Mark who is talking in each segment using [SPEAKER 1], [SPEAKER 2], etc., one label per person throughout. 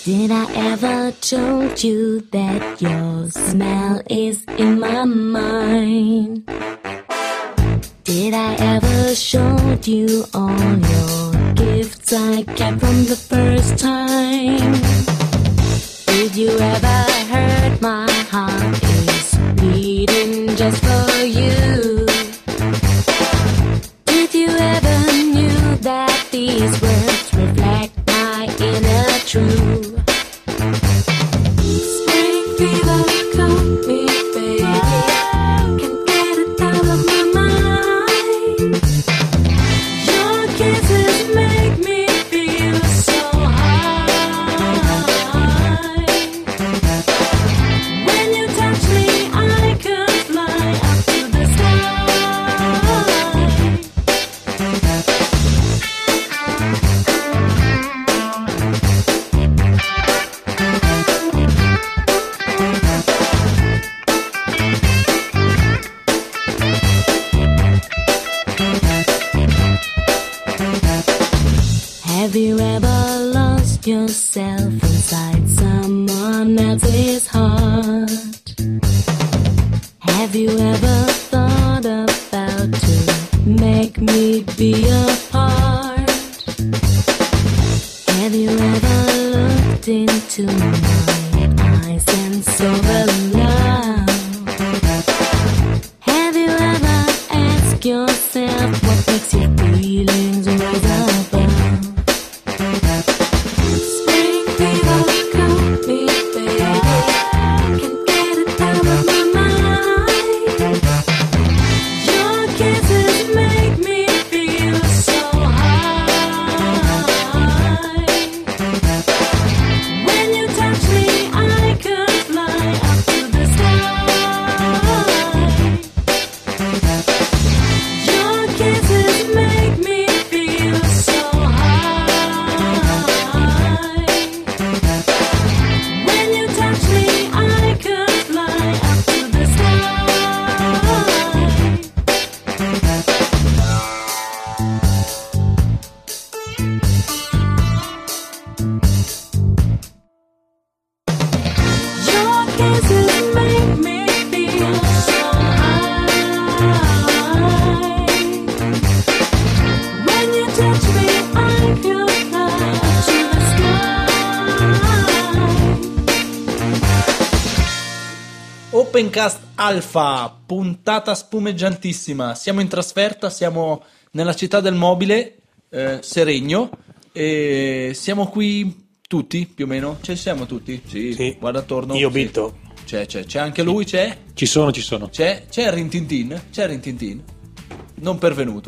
[SPEAKER 1] Did I ever told you that your smell is in my mind? Did I ever showed you all your gifts I kept from the first time? Did you ever hurt my heart is beating just for you? Did you ever knew that these words reflect my inner truth? Spring fever, call me baby, can't get it out of my mind. Your kisses make me feel so high. When you touch me, I could fly up to the Have you ever lost yourself inside someone else's heart? Have you ever thought about to make me be a part? Have you ever looked into my eyes and saw the love? Have you ever asked yourself what makes your feelings rise above? Spring fever, call me baby, can't get it out of my mind. Your kisses make me feel so high. When you touch me, I could fly up to the sky. Your kisses make me feel so high. When you touch me, I could fly up to the sky. Your kisses make me feel so high. When you touch me, I could fly up to the sky.
[SPEAKER 2] Opencast Alpha, puntata spumeggiantissima. Siamo in trasferta, siamo nella città del mobile, Seregno, e siamo qui tutti, più o meno. Ci siamo tutti?
[SPEAKER 3] Sì.
[SPEAKER 2] Guarda attorno.
[SPEAKER 3] Io
[SPEAKER 2] Sì.
[SPEAKER 3] Bitto.
[SPEAKER 2] C'è anche lui, c'è?
[SPEAKER 3] Ci sono.
[SPEAKER 2] C'è Rintintin? C'è Rintintin? Non pervenuto.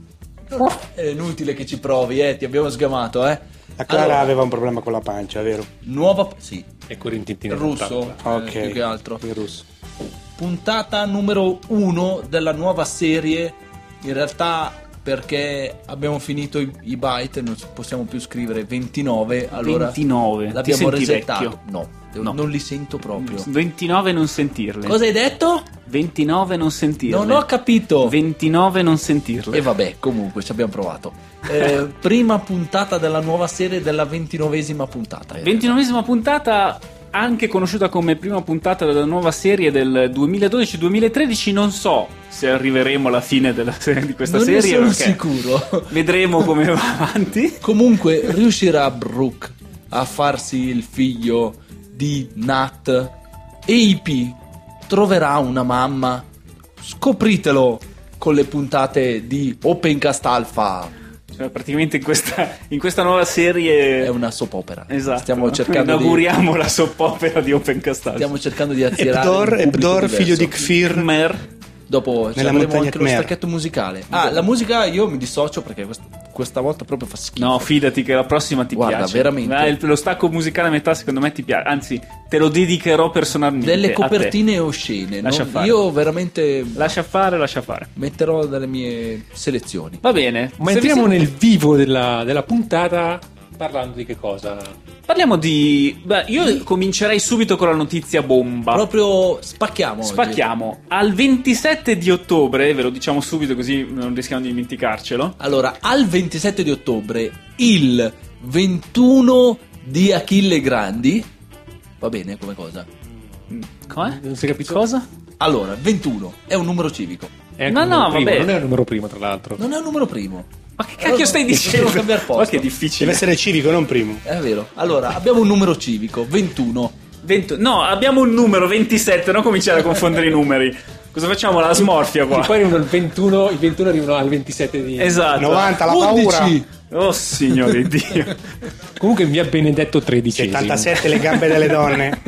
[SPEAKER 2] È inutile che ci provi, ti abbiamo sgamato,
[SPEAKER 3] La Clara
[SPEAKER 2] Allora,
[SPEAKER 3] aveva un problema con la pancia, vero?
[SPEAKER 2] nuova... Sì,
[SPEAKER 3] E con Rintintin
[SPEAKER 2] russo,
[SPEAKER 3] Ok.
[SPEAKER 2] più che altro.
[SPEAKER 3] Il russo.
[SPEAKER 2] Puntata numero 1 della nuova serie. In realtà perché abbiamo finito i byte, non possiamo più scrivere 29, allora
[SPEAKER 4] 29. Ti
[SPEAKER 2] l'abbiamo
[SPEAKER 4] senti
[SPEAKER 2] resettato.
[SPEAKER 4] vecchio?
[SPEAKER 2] No,
[SPEAKER 4] No.
[SPEAKER 2] non li sento proprio.
[SPEAKER 4] 29 non sentirle.
[SPEAKER 2] Cosa hai detto?
[SPEAKER 4] 29 non sentirle.
[SPEAKER 2] Non ho capito.
[SPEAKER 4] 29 non sentirle.
[SPEAKER 2] E vabbè, comunque ci abbiamo provato. Prima puntata della nuova serie, della 29esima puntata.
[SPEAKER 4] 29esima puntata, anche conosciuta come prima puntata della nuova serie del 2012-2013. Non so se arriveremo alla fine di questa
[SPEAKER 2] non
[SPEAKER 4] serie.
[SPEAKER 2] ne sono
[SPEAKER 4] perché
[SPEAKER 2] sicuro.
[SPEAKER 4] Vedremo come va avanti.
[SPEAKER 2] Comunque riuscirà Brooke a farsi il figlio di Nat e IP troverà una mamma? Scopritelo con le puntate di Opencast Alpha.
[SPEAKER 4] Cioè, praticamente in questa nuova serie
[SPEAKER 2] È una soap opera.
[SPEAKER 4] Esatto.
[SPEAKER 2] Stiamo cercando
[SPEAKER 4] inauguriamo la soap opera di Opencast Alpha.
[SPEAKER 2] Stiamo cercando di attirare un pubblico
[SPEAKER 3] Ebdor,
[SPEAKER 2] diverso.
[SPEAKER 3] figlio di Kfir.
[SPEAKER 4] Mer.
[SPEAKER 2] Dopo
[SPEAKER 3] Nella
[SPEAKER 2] avremo
[SPEAKER 3] montagna
[SPEAKER 2] anche lo
[SPEAKER 3] Khmer.
[SPEAKER 2] stacchetto musicale. La musica io mi dissocio perché questa volta proprio fa schifo.
[SPEAKER 4] No, fidati che la prossima ti
[SPEAKER 2] Guarda,
[SPEAKER 4] piace.
[SPEAKER 2] veramente.
[SPEAKER 4] Lo stacco musicale a metà secondo me ti piace. Anzi, te lo dedicherò personalmente.
[SPEAKER 2] Delle
[SPEAKER 4] a te.
[SPEAKER 2] copertine oscene.
[SPEAKER 4] Lascia
[SPEAKER 2] non-
[SPEAKER 4] fare.
[SPEAKER 2] Io veramente
[SPEAKER 4] Lascia fare.
[SPEAKER 2] metterò delle mie selezioni.
[SPEAKER 4] Va bene.
[SPEAKER 3] Ma
[SPEAKER 4] Se
[SPEAKER 3] entriamo
[SPEAKER 4] vi-
[SPEAKER 3] nel vivo della puntata parlando di che cosa?
[SPEAKER 4] Parliamo di... Beh, io comincerei subito con la notizia bomba.
[SPEAKER 2] Proprio spacchiamo. oggi.
[SPEAKER 4] Spacchiamo. Al 27 di ottobre, ve lo diciamo subito così non rischiamo di dimenticarcelo.
[SPEAKER 2] Allora, al 27 di ottobre, il 21 di Achille Grandi. Va bene come cosa?
[SPEAKER 4] Come?
[SPEAKER 3] Non si è capito?
[SPEAKER 4] Cosa?
[SPEAKER 2] Allora, 21 è un numero civico.
[SPEAKER 3] È anche
[SPEAKER 4] No,
[SPEAKER 3] un numero
[SPEAKER 4] no,
[SPEAKER 3] primo,
[SPEAKER 4] vabbè.
[SPEAKER 3] non è un numero primo, tra l'altro.
[SPEAKER 2] Non è un numero primo.
[SPEAKER 4] Ma che cacchio stai dicendo?
[SPEAKER 2] Possiamo cambiare posto.
[SPEAKER 4] Ma che difficile.
[SPEAKER 5] Deve essere civico, non primo.
[SPEAKER 2] È vero. Allora, abbiamo un numero civico, 21.
[SPEAKER 4] No, abbiamo un numero 27, non cominciare a confondere i numeri. Cosa facciamo? La smorfia qua.
[SPEAKER 3] E poi arrivano il 21 arrivano al 27 di...
[SPEAKER 4] Esatto.
[SPEAKER 5] 90, la paura.
[SPEAKER 2] 11.
[SPEAKER 4] Oh signore Dio.
[SPEAKER 3] Comunque via Benedetto XIII.
[SPEAKER 5] 77, le gambe delle donne.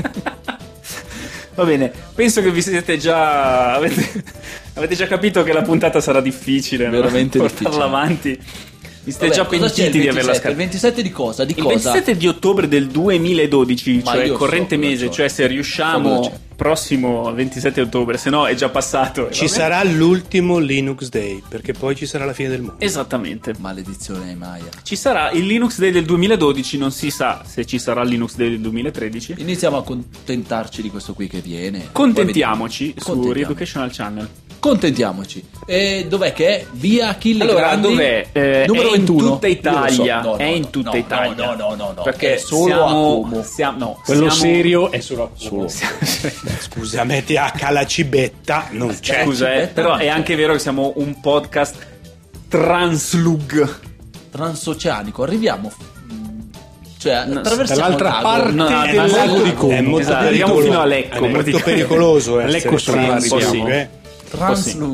[SPEAKER 4] Va bene, penso che vi siete già avete già capito che la puntata sarà difficile, no?
[SPEAKER 2] Veramente
[SPEAKER 4] portarla
[SPEAKER 2] difficile.
[SPEAKER 4] averla vi siete
[SPEAKER 2] Vabbè,
[SPEAKER 4] già
[SPEAKER 2] cosa c'è il
[SPEAKER 4] pentiti di averla
[SPEAKER 2] 27?
[SPEAKER 4] scaricata.
[SPEAKER 2] Il 27 di cosa? Di
[SPEAKER 4] Il
[SPEAKER 2] cosa?
[SPEAKER 4] 27 di ottobre del 2012,
[SPEAKER 2] Ma
[SPEAKER 4] cioè
[SPEAKER 2] io so
[SPEAKER 4] corrente
[SPEAKER 2] cosa
[SPEAKER 4] mese,
[SPEAKER 2] c'ho.
[SPEAKER 4] cioè se
[SPEAKER 2] So
[SPEAKER 4] riusciamo
[SPEAKER 2] cosa c'è.
[SPEAKER 4] prossimo 27 ottobre, se no è già passato.
[SPEAKER 5] Ci sarà l'ultimo Linux Day, perché poi ci sarà la fine del mondo.
[SPEAKER 4] Esattamente.
[SPEAKER 2] Maledizione ai Maya.
[SPEAKER 4] Ci sarà il Linux Day del 2012, non si sa se ci sarà il Linux Day del 2013.
[SPEAKER 2] Iniziamo a contentarci di questo qui che viene.
[SPEAKER 4] Contentiamoci
[SPEAKER 2] Poi
[SPEAKER 4] su
[SPEAKER 2] vediamo.
[SPEAKER 4] Re-Educational Channel.
[SPEAKER 2] Contentiamoci. E dov'è che è? Via Achille
[SPEAKER 4] Allora,
[SPEAKER 2] Grandi.
[SPEAKER 4] dov'è?
[SPEAKER 2] Numero
[SPEAKER 4] è
[SPEAKER 2] 21.
[SPEAKER 4] in tutta
[SPEAKER 2] Io lo so.
[SPEAKER 4] Italia.
[SPEAKER 2] No, no,
[SPEAKER 4] è in
[SPEAKER 2] no,
[SPEAKER 4] tutta
[SPEAKER 2] no,
[SPEAKER 4] Italia.
[SPEAKER 2] No.
[SPEAKER 4] Perché
[SPEAKER 2] è solo a Como.
[SPEAKER 3] Quello serio è solo a Como.
[SPEAKER 5] Scusa, metti H la cibetta, non c'è.
[SPEAKER 4] Scusa, però è anche vero che siamo un podcast translug.
[SPEAKER 2] Transoceanico. Arriviamo. Cioè, attraversiamo
[SPEAKER 3] dall'altra
[SPEAKER 2] il lago.
[SPEAKER 3] parte
[SPEAKER 4] No,
[SPEAKER 3] del
[SPEAKER 4] esatto.
[SPEAKER 3] lago di Como.
[SPEAKER 5] È molto
[SPEAKER 4] Esatto, arriviamo
[SPEAKER 5] pericoloso.
[SPEAKER 4] fino a Lecco,
[SPEAKER 5] È molto
[SPEAKER 4] praticamente.
[SPEAKER 5] pericoloso
[SPEAKER 3] Lecco
[SPEAKER 5] essere
[SPEAKER 3] sopra
[SPEAKER 5] translug,
[SPEAKER 4] arriviamo.
[SPEAKER 2] Translug.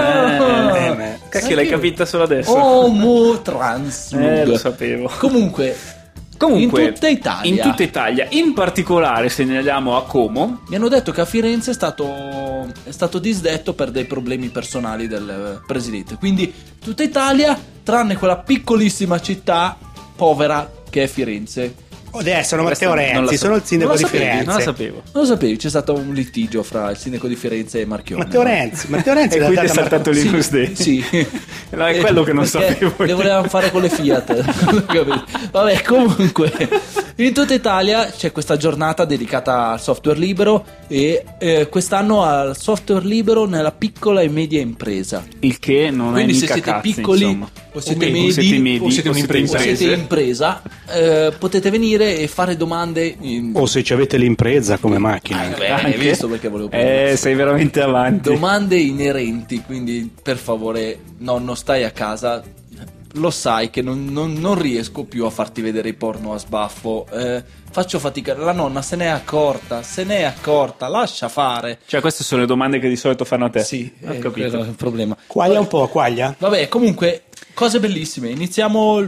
[SPEAKER 4] Cacchio, l'hai capita solo adesso?
[SPEAKER 2] Homo translug.
[SPEAKER 4] Lo sapevo.
[SPEAKER 2] Comunque,
[SPEAKER 4] Comunque,
[SPEAKER 2] in tutta Italia.
[SPEAKER 4] In tutta Italia, in particolare segnaliamo a Como.
[SPEAKER 2] Mi hanno detto che a Firenze è stato disdetto per dei problemi personali del presidente. Quindi tutta Italia, tranne quella piccolissima città povera che è Firenze.
[SPEAKER 5] Adesso sono Matteo
[SPEAKER 4] Questa non la
[SPEAKER 5] Renzi, sono il sindaco
[SPEAKER 2] Non
[SPEAKER 5] di
[SPEAKER 2] la sapevi,
[SPEAKER 5] Firenze.
[SPEAKER 4] Non la sapevo.
[SPEAKER 2] Non lo sapevi, c'è stato un litigio fra il sindaco di Firenze e Marchione.
[SPEAKER 5] Matteo Renzi
[SPEAKER 4] E
[SPEAKER 5] in
[SPEAKER 4] quindi è
[SPEAKER 5] realtà
[SPEAKER 4] saltato il Linux Day.
[SPEAKER 2] Sì.
[SPEAKER 4] No, è quello che non
[SPEAKER 2] Perché
[SPEAKER 4] sapevo.
[SPEAKER 2] Le volevano fare con le Fiat. Vabbè, comunque, in tutta Italia c'è questa giornata dedicata al software libero e quest'anno al software libero nella piccola e media impresa.
[SPEAKER 4] Il che non
[SPEAKER 2] Quindi
[SPEAKER 4] è
[SPEAKER 2] se
[SPEAKER 4] mica
[SPEAKER 2] siete
[SPEAKER 4] cazzi,
[SPEAKER 2] piccoli
[SPEAKER 4] insomma.
[SPEAKER 2] o siete
[SPEAKER 3] medi,
[SPEAKER 2] medi,
[SPEAKER 4] o siete medi,
[SPEAKER 3] o siete un'impresa.
[SPEAKER 2] o siete impresa, potete venire e fare domande
[SPEAKER 5] O se ci avete l'impresa come macchina.
[SPEAKER 2] hai visto perché volevo prendere.
[SPEAKER 4] Sei veramente avanti.
[SPEAKER 2] Domande inerenti, quindi per favore nonno stai a casa, lo sai che non riesco più a farti vedere i porno a sbaffo, faccio fatica, la nonna se n'è accorta, lascia fare.
[SPEAKER 4] Cioè, queste sono le domande che di solito fanno a te.
[SPEAKER 2] Sì,
[SPEAKER 4] ho
[SPEAKER 2] quello
[SPEAKER 4] capito.
[SPEAKER 2] è il problema.
[SPEAKER 5] Quaglia un po', quaglia.
[SPEAKER 2] Vabbè, comunque, cose bellissime. Iniziamo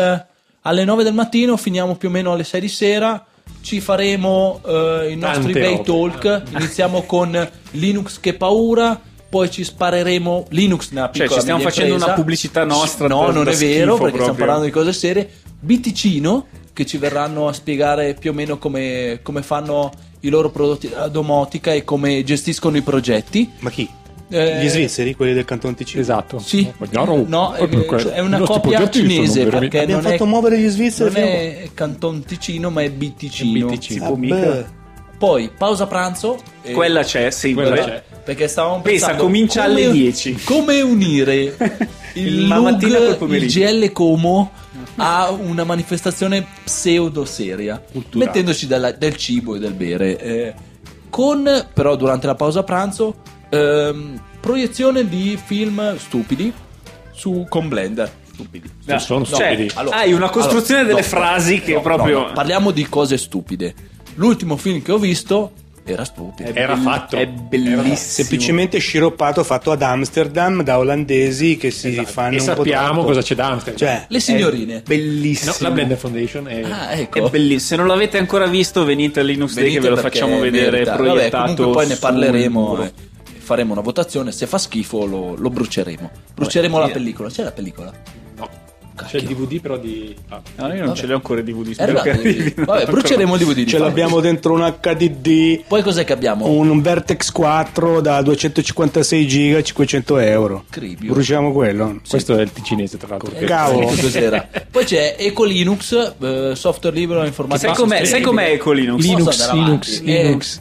[SPEAKER 2] alle 9 del mattino, finiamo più o meno alle 6 di sera. Ci faremo i nostri
[SPEAKER 3] Tante
[SPEAKER 2] bei
[SPEAKER 3] robe.
[SPEAKER 2] talk. Iniziamo con Linux che paura. Poi ci spareremo Linux nella piccola
[SPEAKER 4] Cioè, ci stiamo
[SPEAKER 2] media
[SPEAKER 4] facendo
[SPEAKER 2] impresa.
[SPEAKER 4] una pubblicità nostra.
[SPEAKER 2] No, non
[SPEAKER 4] da
[SPEAKER 2] è vero,
[SPEAKER 4] schifo
[SPEAKER 2] perché stiamo
[SPEAKER 4] proprio.
[SPEAKER 2] parlando di cose serie. Biticino, che ci verranno a spiegare più o meno come fanno i loro prodotti della domotica e come gestiscono i progetti.
[SPEAKER 5] Ma chi?
[SPEAKER 2] Eh,
[SPEAKER 5] Gli svizzeri, quelli del Canton Ticino.
[SPEAKER 3] Esatto.
[SPEAKER 2] Sì, no,
[SPEAKER 3] Perché
[SPEAKER 2] è una
[SPEAKER 3] i nostri
[SPEAKER 2] copia
[SPEAKER 3] progetti sono
[SPEAKER 2] cinese
[SPEAKER 3] veramente-
[SPEAKER 2] perché
[SPEAKER 5] Abbiamo
[SPEAKER 2] non
[SPEAKER 5] fatto
[SPEAKER 2] è,
[SPEAKER 5] muovere gli svizzeri.
[SPEAKER 2] non è Canton Ticino ma è Biticino.
[SPEAKER 3] Biticino.
[SPEAKER 4] Si può mica.
[SPEAKER 5] Vabbè.
[SPEAKER 2] Poi pausa pranzo e-
[SPEAKER 4] Quella c'è, sempre.
[SPEAKER 3] Quella c'è.
[SPEAKER 2] perché stavamo
[SPEAKER 4] Pensa,
[SPEAKER 2] pensando
[SPEAKER 4] comincia
[SPEAKER 2] come-
[SPEAKER 4] alle 10.
[SPEAKER 2] come unire il
[SPEAKER 4] La mattina col
[SPEAKER 2] LUG, il
[SPEAKER 4] pomeriggio.
[SPEAKER 2] GL Como a una manifestazione pseudo seria,
[SPEAKER 3] Culturale.
[SPEAKER 2] mettendoci del cibo e del bere, con però durante la pausa pranzo proiezione di film stupidi con Blender. Stupidi.
[SPEAKER 3] Non sono
[SPEAKER 4] Cioè,
[SPEAKER 3] stupidi.
[SPEAKER 4] hai una costruzione delle frasi che proprio...
[SPEAKER 2] no, parliamo di cose stupide. L'ultimo film che ho visto era stupido.
[SPEAKER 3] Era fatto.
[SPEAKER 4] È bellissimo.
[SPEAKER 5] Semplicemente sciroppato, fatto ad Amsterdam da olandesi che si fanno
[SPEAKER 3] E
[SPEAKER 5] un po'
[SPEAKER 3] sappiamo
[SPEAKER 5] troppo.
[SPEAKER 3] cosa c'è da Amsterdam.
[SPEAKER 5] Cioè,
[SPEAKER 2] Le signorine.
[SPEAKER 4] Bellissimo.
[SPEAKER 3] No, la Blender Foundation è...
[SPEAKER 2] Ah,
[SPEAKER 4] È
[SPEAKER 2] ecco.
[SPEAKER 4] bellissimo. Se non l'avete ancora visto, venite al Linux Day
[SPEAKER 2] Venite
[SPEAKER 4] che ve lo
[SPEAKER 2] perché
[SPEAKER 4] facciamo vedere
[SPEAKER 2] merita.
[SPEAKER 4] proiettato.
[SPEAKER 2] Vabbè, comunque poi ne
[SPEAKER 4] sul
[SPEAKER 2] parleremo
[SPEAKER 4] muro.
[SPEAKER 2] e faremo una votazione. Se fa schifo lo bruceremo. Bruceremo la pellicola. C'è la pellicola?
[SPEAKER 3] No.
[SPEAKER 2] Cacchio.
[SPEAKER 3] C'è il DVD però di... Ah.
[SPEAKER 4] No, io non
[SPEAKER 2] Vabbè.
[SPEAKER 4] ce l'ho ancora i DVD.
[SPEAKER 2] È
[SPEAKER 4] Spero che
[SPEAKER 2] arrivato il DVD.
[SPEAKER 4] arrivino.
[SPEAKER 2] Vabbè, bruceremo il DVD. di
[SPEAKER 5] ce
[SPEAKER 2] Fabio.
[SPEAKER 5] l'abbiamo dentro un HDD,
[SPEAKER 2] Poi cos'è che abbiamo?
[SPEAKER 5] un Vertex 4 da 256 giga, 500 euro.
[SPEAKER 2] Cribio.
[SPEAKER 5] Bruciamo quello.
[SPEAKER 3] Questo è il ticinese tra l'altro.
[SPEAKER 5] Cavolo.
[SPEAKER 2] Che cos'era? Poi c'è Eco Linux, software libero informatica.
[SPEAKER 4] Sai com'è Eco Linux?
[SPEAKER 2] Linux,
[SPEAKER 3] Linux,
[SPEAKER 2] Linux,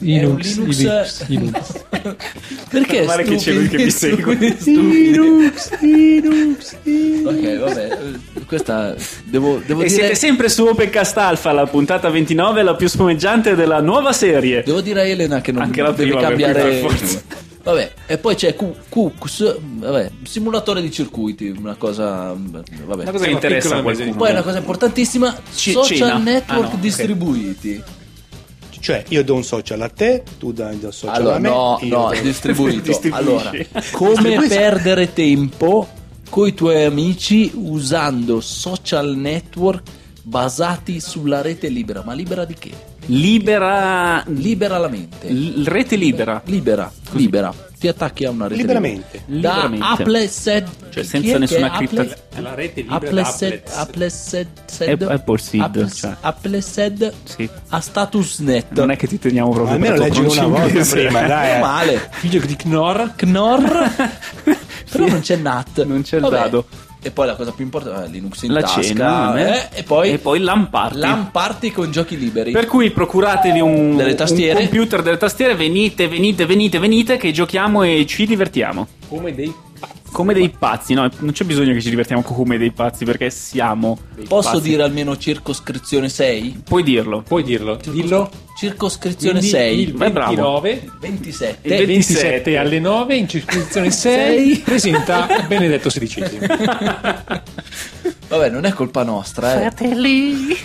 [SPEAKER 2] Linux. Perché
[SPEAKER 4] Male che c'è lui che mi segue.
[SPEAKER 2] Stupido. Ok, vabbè. questa devo
[SPEAKER 4] E
[SPEAKER 2] dire.
[SPEAKER 4] siete sempre su Opencast Alpha, la puntata 29, la più spumeggiante della nuova serie.
[SPEAKER 2] Devo dire a Elena che non
[SPEAKER 4] Anche la
[SPEAKER 2] deve
[SPEAKER 4] prima, per
[SPEAKER 2] cambiare.
[SPEAKER 4] cui per forza.
[SPEAKER 2] Vabbè, e poi c'è QQS, vabbè, simulatore di circuiti, una cosa. Vabbè.
[SPEAKER 4] Una cosa che interessa a
[SPEAKER 3] piccola
[SPEAKER 4] qualcuno.
[SPEAKER 2] Poi una cosa importantissima: social
[SPEAKER 4] cena.
[SPEAKER 2] network
[SPEAKER 4] Ah, no, ok.
[SPEAKER 2] distribuiti.
[SPEAKER 5] Cioè, io do un social a te, tu dai un social
[SPEAKER 2] Allora,
[SPEAKER 5] a me.
[SPEAKER 2] no,
[SPEAKER 5] io
[SPEAKER 2] no,
[SPEAKER 5] do-
[SPEAKER 2] distribuito.
[SPEAKER 4] Distribuisci.
[SPEAKER 2] Allora, come perdere tempo coi tuoi amici usando social network basati sulla rete libera? Ma libera di che?
[SPEAKER 4] Libera.
[SPEAKER 2] Libera la mente.
[SPEAKER 4] Rete libera.
[SPEAKER 2] Libera. Ti attacchi a una rete
[SPEAKER 5] Liberamente.
[SPEAKER 2] libera. Da
[SPEAKER 4] Liberamente.
[SPEAKER 2] Appleseed,
[SPEAKER 4] Cioè,
[SPEAKER 2] chi
[SPEAKER 4] senza
[SPEAKER 2] è
[SPEAKER 4] nessuna
[SPEAKER 2] che è
[SPEAKER 4] cripta.
[SPEAKER 3] È la rete libera da
[SPEAKER 2] Appleseed,
[SPEAKER 4] Appleseed, cioè.
[SPEAKER 2] Appleseed
[SPEAKER 4] Sì.
[SPEAKER 2] a Statusnet.
[SPEAKER 4] Non è che ti teniamo proprio
[SPEAKER 5] Almeno
[SPEAKER 4] per
[SPEAKER 5] leggi
[SPEAKER 4] pronunci
[SPEAKER 5] una volta
[SPEAKER 4] inglese.
[SPEAKER 5] prima, dai.
[SPEAKER 2] Non male.
[SPEAKER 3] Figlio di Knorr.
[SPEAKER 2] Knorr. Però non c'è Nat.
[SPEAKER 4] Non c'è il
[SPEAKER 2] Vabbè.
[SPEAKER 4] dado.
[SPEAKER 2] E poi la cosa più importante è Linux in
[SPEAKER 4] La
[SPEAKER 2] tasca.
[SPEAKER 4] cena,
[SPEAKER 2] E poi
[SPEAKER 4] LAN party.
[SPEAKER 2] LAN party con giochi liberi.
[SPEAKER 4] Per cui procuratevi
[SPEAKER 2] Delle tastiere.
[SPEAKER 4] un computer, delle tastiere, venite che giochiamo e ci divertiamo.
[SPEAKER 3] Come dei
[SPEAKER 4] Come dei pazzi, no, non c'è bisogno che ci divertiamo come dei pazzi perché siamo
[SPEAKER 2] Posso
[SPEAKER 4] pazzi.
[SPEAKER 2] dire almeno circoscrizione 6?
[SPEAKER 4] Puoi dirlo.
[SPEAKER 3] Puoi dirlo. Dillo.
[SPEAKER 2] Circoscrizione
[SPEAKER 3] Quindi
[SPEAKER 2] 6.
[SPEAKER 3] il
[SPEAKER 4] Vai, bravo.
[SPEAKER 3] 29
[SPEAKER 2] 27.
[SPEAKER 4] Il
[SPEAKER 3] 27 alle 9 in circoscrizione 6 presenta Benedetto XVI.
[SPEAKER 2] Vabbè, non è colpa nostra,
[SPEAKER 1] Fratelli,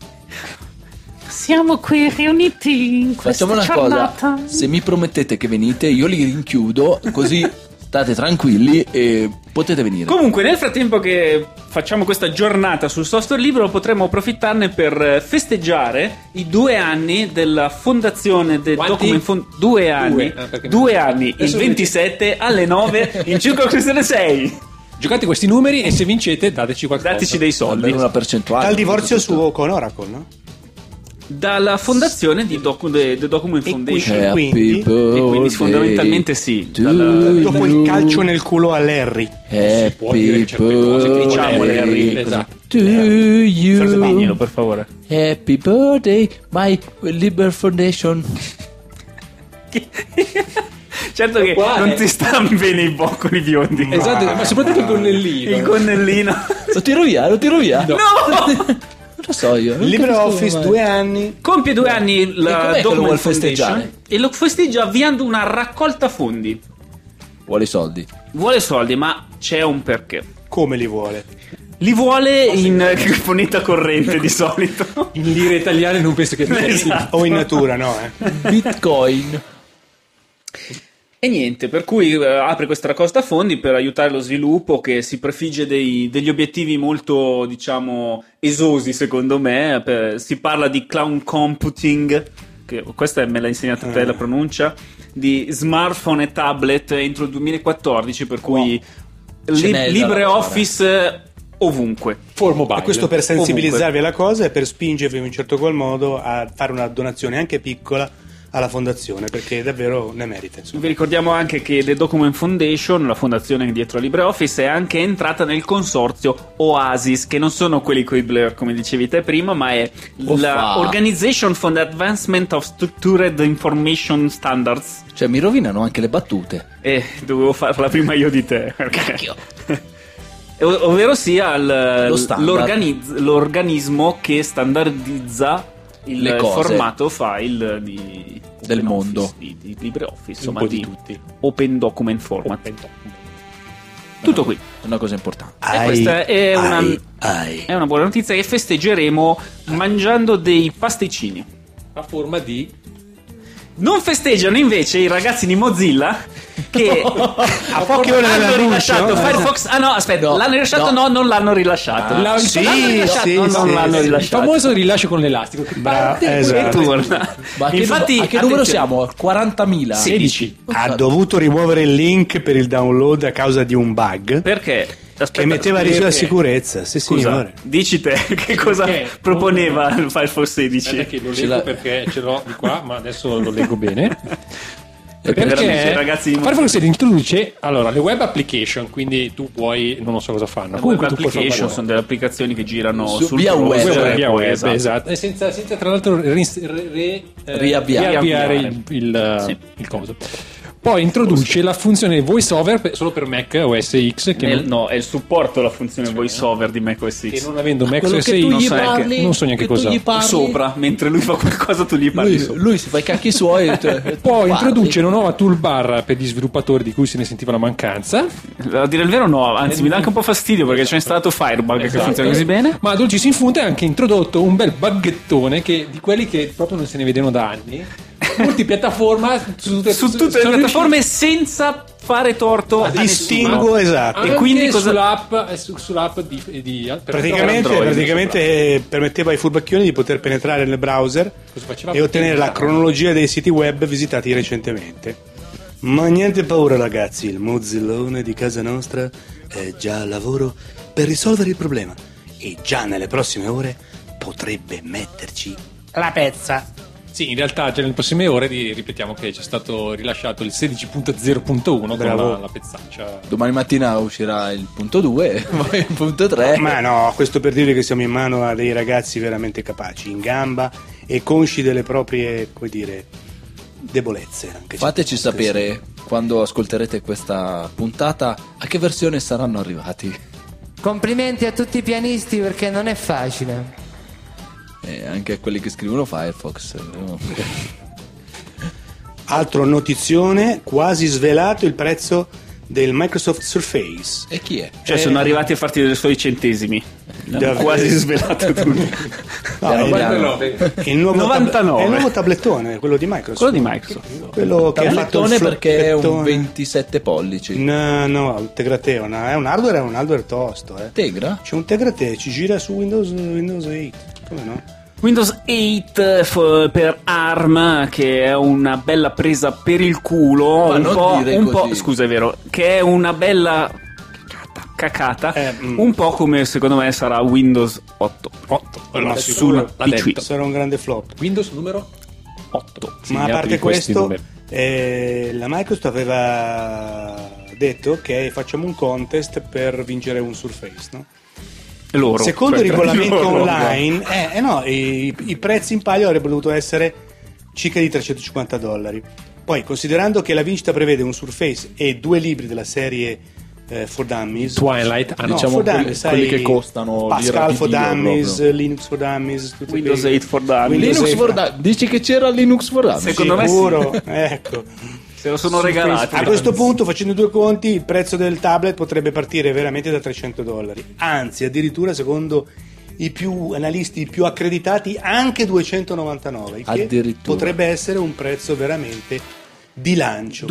[SPEAKER 1] siamo qui riuniti in questa
[SPEAKER 2] Facciamo una
[SPEAKER 1] giornata.
[SPEAKER 2] cosa. Se mi promettete che venite, io li rinchiudo, così state tranquilli e potete venire.
[SPEAKER 4] Comunque, nel frattempo che facciamo questa giornata sul software libero, potremmo approfittarne per festeggiare i 2 anni della fondazione del
[SPEAKER 3] Quanti?
[SPEAKER 4] Document 2 anni.
[SPEAKER 3] perché
[SPEAKER 4] 2 anni, il
[SPEAKER 3] Adesso
[SPEAKER 4] 27 alle 9 in circoscrizione 6.
[SPEAKER 3] Giocate questi numeri e se vincete dateci qualcosa.
[SPEAKER 4] Dateci dei soldi.
[SPEAKER 2] Almeno una percentuale.
[SPEAKER 5] Dal divorzio suo con Oracle, no?
[SPEAKER 4] Dalla fondazione di The Document Foundation.
[SPEAKER 2] Happy
[SPEAKER 5] Quindi-
[SPEAKER 4] E quindi
[SPEAKER 2] birthday
[SPEAKER 4] fondamentalmente sì.
[SPEAKER 2] to
[SPEAKER 5] Dopo il
[SPEAKER 2] you.
[SPEAKER 5] calcio nel culo a Larry.
[SPEAKER 3] può dire
[SPEAKER 2] Happy
[SPEAKER 3] certe cose,
[SPEAKER 4] diciamo, Larry,
[SPEAKER 3] esatto.
[SPEAKER 2] to you.
[SPEAKER 4] Spegnilo, per favore.
[SPEAKER 2] Happy birthday, my Liber Foundation.
[SPEAKER 4] Certo che
[SPEAKER 3] Uguale.
[SPEAKER 4] non ti stanno bene i boccoli biondi.
[SPEAKER 3] Esatto, ma soprattutto il gonnellino.
[SPEAKER 4] Il gonnellino.
[SPEAKER 2] Lo tiro via.
[SPEAKER 3] No.
[SPEAKER 2] Non lo so io. non
[SPEAKER 5] LibreOffice,
[SPEAKER 2] capisco come
[SPEAKER 5] 2 anni.
[SPEAKER 4] Compie 2 anni
[SPEAKER 2] com'è
[SPEAKER 4] la
[SPEAKER 2] che lo
[SPEAKER 4] Document
[SPEAKER 2] vuol
[SPEAKER 4] Foundation
[SPEAKER 2] festeggiare?
[SPEAKER 4] e lo festeggia avviando una raccolta fondi.
[SPEAKER 2] vuole i soldi.
[SPEAKER 4] Vuole soldi, ma c'è un perché.
[SPEAKER 5] Come li vuole?
[SPEAKER 4] Li vuole in moneta corrente di solito.
[SPEAKER 3] In lire italiane non penso che
[SPEAKER 4] Esatto.
[SPEAKER 5] O in natura, no?
[SPEAKER 2] Bitcoin.
[SPEAKER 4] E niente, per cui apre questa raccolta fondi per aiutare lo sviluppo che si prefigge degli obiettivi molto, diciamo, esosi secondo me. Si parla di cloud computing, che questa me l'ha insegnata te la pronuncia, di smartphone e tablet entro il 2014, per cui
[SPEAKER 2] Ce n'è da
[SPEAKER 4] LibreOffice ovunque.
[SPEAKER 3] for mobile.
[SPEAKER 5] E questo per sensibilizzarvi alla cosa e per spingervi in un certo qual modo a fare una donazione anche piccola alla fondazione, perché davvero ne merita, insomma.
[SPEAKER 4] Vi ricordiamo anche che The Document Foundation, la fondazione dietro a LibreOffice, è anche entrata nel consorzio OASIS, che non sono quelli coi Blur, come dicevi te prima, ma è la Organization for the Advancement of Structured Information Standards.
[SPEAKER 2] Cioè mi rovinano anche le battute.
[SPEAKER 4] E dovevo farla prima io di te. Cacchio. Ovvero sia
[SPEAKER 2] Lo standard.
[SPEAKER 4] l'organismo che standardizza il
[SPEAKER 2] Le cose.
[SPEAKER 4] formato file di
[SPEAKER 2] Del
[SPEAKER 4] OpenOffice,
[SPEAKER 2] mondo.
[SPEAKER 4] di LibreOffice,
[SPEAKER 3] un
[SPEAKER 4] insomma
[SPEAKER 3] po' di
[SPEAKER 4] di
[SPEAKER 3] tutti.
[SPEAKER 4] Open Document Format. Tutto qui.
[SPEAKER 2] È una cosa importante.
[SPEAKER 4] E questa è una buona notizia che festeggeremo mangiando dei pasticcini.
[SPEAKER 3] A forma di
[SPEAKER 4] Non festeggiano invece i ragazzi di Mozilla che
[SPEAKER 5] A poche ore
[SPEAKER 4] hanno
[SPEAKER 5] dall'annuncio,
[SPEAKER 4] rilasciato Firefox. Ah no, aspetta,
[SPEAKER 2] No,
[SPEAKER 4] l'hanno rilasciato?
[SPEAKER 2] no.
[SPEAKER 4] No, non l'hanno rilasciato.
[SPEAKER 3] La-
[SPEAKER 5] sì,
[SPEAKER 4] L'hanno rilasciato?
[SPEAKER 5] sì,
[SPEAKER 4] No, non
[SPEAKER 5] sì,
[SPEAKER 4] l'hanno
[SPEAKER 5] sì.
[SPEAKER 3] il
[SPEAKER 4] rilasciato.
[SPEAKER 3] famoso rilascio con l'elastico.
[SPEAKER 5] Bravo,
[SPEAKER 4] E
[SPEAKER 5] esatto.
[SPEAKER 4] torna.
[SPEAKER 2] Ma a che,
[SPEAKER 4] Infatti,
[SPEAKER 2] a che numero
[SPEAKER 4] attenzione.
[SPEAKER 2] siamo? 40.000?
[SPEAKER 3] 16.
[SPEAKER 5] Ha dovuto rimuovere il link per il download a causa di un bug
[SPEAKER 4] Perché? Aspetta,
[SPEAKER 5] che metteva a rischio la
[SPEAKER 3] perché?
[SPEAKER 5] sicurezza. Sì,
[SPEAKER 4] Scusa,
[SPEAKER 5] signore.
[SPEAKER 4] dici te che cosa
[SPEAKER 3] Perché?
[SPEAKER 4] proponeva il Firefox 16?
[SPEAKER 3] Perché lo
[SPEAKER 2] Ce
[SPEAKER 3] leggo
[SPEAKER 2] l'ha-
[SPEAKER 3] perché ce l'ho di qua, ma adesso lo leggo bene.
[SPEAKER 4] veramente,
[SPEAKER 3] Perché
[SPEAKER 4] ragazzi,
[SPEAKER 3] Firefox introduce allora le web application, quindi tu puoi, non so cosa fanno.
[SPEAKER 4] web
[SPEAKER 3] Comunque tu puoi
[SPEAKER 4] application
[SPEAKER 3] fare
[SPEAKER 4] sono delle applicazioni che girano
[SPEAKER 2] Su-
[SPEAKER 4] sul
[SPEAKER 2] via web.
[SPEAKER 4] browser,
[SPEAKER 3] via
[SPEAKER 4] poi,
[SPEAKER 3] web,
[SPEAKER 4] esatto.
[SPEAKER 3] esatto. E senza tra l'altro
[SPEAKER 2] Riavviare.
[SPEAKER 3] riavviare il
[SPEAKER 4] Sì.
[SPEAKER 3] coso. Poi introduce la funzione voiceover solo per Mac OS X, che
[SPEAKER 4] No, è il supporto la funzione voiceover di Mac OS X.
[SPEAKER 3] che non avendo Mac
[SPEAKER 2] Quello
[SPEAKER 3] OS
[SPEAKER 2] che tu
[SPEAKER 3] X
[SPEAKER 2] gli
[SPEAKER 4] sai
[SPEAKER 2] parli,
[SPEAKER 3] non so neanche
[SPEAKER 2] che tu
[SPEAKER 3] cosa.
[SPEAKER 2] gli parli,
[SPEAKER 4] Sopra, mentre lui fa qualcosa tu gli parli sopra.
[SPEAKER 2] lui si fa i cacchi suoi e
[SPEAKER 3] Poi
[SPEAKER 2] parli.
[SPEAKER 3] introduce una nuova toolbar per gli sviluppatori di cui se ne sentiva la mancanza.
[SPEAKER 4] A dire il vero no, anzi mi dà anche un po' fastidio perché c'è stato Firebug che funziona così bene.
[SPEAKER 3] Ma Dolcis in Fonte ha anche introdotto un bel buggettone di quelli che proprio non se ne vedevano da anni. Multipiattaforma
[SPEAKER 4] Su tutte le piattaforme senza fare torto a
[SPEAKER 5] Distingo, esatto.
[SPEAKER 4] E quindi
[SPEAKER 3] sull'app per
[SPEAKER 5] Praticamente permetteva ai furbacchioni di poter penetrare nel browser
[SPEAKER 3] Cosa faceva?
[SPEAKER 5] e ottenere la cronologia dei siti web visitati recentemente. Ma niente paura ragazzi, il Mozillone di casa nostra è già al lavoro per risolvere il problema e già nelle prossime ore potrebbe metterci la pezza.
[SPEAKER 3] Sì, in realtà già nelle prossime ore ripetiamo che c'è stato rilasciato il 16.0.1
[SPEAKER 5] Bravo.
[SPEAKER 3] con la pezzaccia.
[SPEAKER 2] Domani mattina uscirà il punto 2, poi il punto 3.
[SPEAKER 5] Ma no, questo per dire che siamo in mano a dei ragazzi veramente capaci, in gamba e consci delle proprie, come dire, debolezze. Anche
[SPEAKER 2] Fateci
[SPEAKER 5] certe volte,
[SPEAKER 2] sapere quando ascolterete questa puntata a che versione saranno arrivati.
[SPEAKER 6] Complimenti a tutti i pianisti perché non è facile.
[SPEAKER 2] E anche a quelli che scrivono Firefox. No?
[SPEAKER 5] Altro notizione, quasi svelato il prezzo del Microsoft Surface.
[SPEAKER 2] E chi è?
[SPEAKER 4] Cioè sono arrivati a farti dei suoi centesimi.
[SPEAKER 5] Davvero.
[SPEAKER 4] Quasi svelato tutto.
[SPEAKER 5] No, il nuovo
[SPEAKER 4] 99.
[SPEAKER 5] è il nuovo tablettone, quello di Microsoft.
[SPEAKER 4] Quello di Microsoft.
[SPEAKER 5] Quello che ha fatto il
[SPEAKER 2] Tablettone perché è un
[SPEAKER 5] floppettone.
[SPEAKER 2] 27 pollici.
[SPEAKER 5] No, il Tegrateo, no, è un hardware tosto,
[SPEAKER 2] Tegra?
[SPEAKER 5] C'è un Tegrateo, ci gira su Windows 8, come no?
[SPEAKER 4] Windows 8 per ARM, che è una bella presa per il culo.
[SPEAKER 2] Ma non dire
[SPEAKER 4] po',
[SPEAKER 2] così.
[SPEAKER 4] scusa, è vero, che è una bella cacata. Un po' come secondo me sarà Windows 8.
[SPEAKER 5] Ma
[SPEAKER 4] su
[SPEAKER 5] sicuro,
[SPEAKER 4] una
[SPEAKER 3] l'ha
[SPEAKER 4] PC.
[SPEAKER 3] detto.
[SPEAKER 5] Sarà un grande flop.
[SPEAKER 3] Windows numero
[SPEAKER 4] 8.
[SPEAKER 5] Ma a parte questo, la Microsoft aveva detto che facciamo un contest per vincere un Surface, no?
[SPEAKER 4] Loro.
[SPEAKER 5] Secondo il
[SPEAKER 4] Cioè,
[SPEAKER 5] regolamento
[SPEAKER 4] loro.
[SPEAKER 5] online, i prezzi in palio avrebbero dovuto essere circa di $350. Poi, considerando che la vincita prevede un Surface e 2 libri della serie for Dummies,
[SPEAKER 3] Twilight,
[SPEAKER 5] no,
[SPEAKER 2] diciamo
[SPEAKER 5] for
[SPEAKER 2] quelli-
[SPEAKER 5] Dummies, sai,
[SPEAKER 2] quelli che costano
[SPEAKER 5] Pascal
[SPEAKER 2] l'ira
[SPEAKER 5] for
[SPEAKER 2] di Dio
[SPEAKER 5] Dummies,
[SPEAKER 2] proprio.
[SPEAKER 5] Linux for Dummies, tutti
[SPEAKER 4] Windows
[SPEAKER 5] quei-
[SPEAKER 4] 8 for Dummies.
[SPEAKER 5] Windows
[SPEAKER 2] Linux
[SPEAKER 5] 8
[SPEAKER 2] for Dummies. Dici che c'era Linux for Dummies?
[SPEAKER 4] Secondo me
[SPEAKER 5] sicuro, ecco.
[SPEAKER 4] Se lo sono regalati.
[SPEAKER 5] A questo punto, facendo due conti, il prezzo del tablet potrebbe partire veramente da $300. Anzi, addirittura secondo i più analisti più accreditati anche 299, il che
[SPEAKER 2] Addirittura.
[SPEAKER 5] potrebbe essere un prezzo veramente di lancio.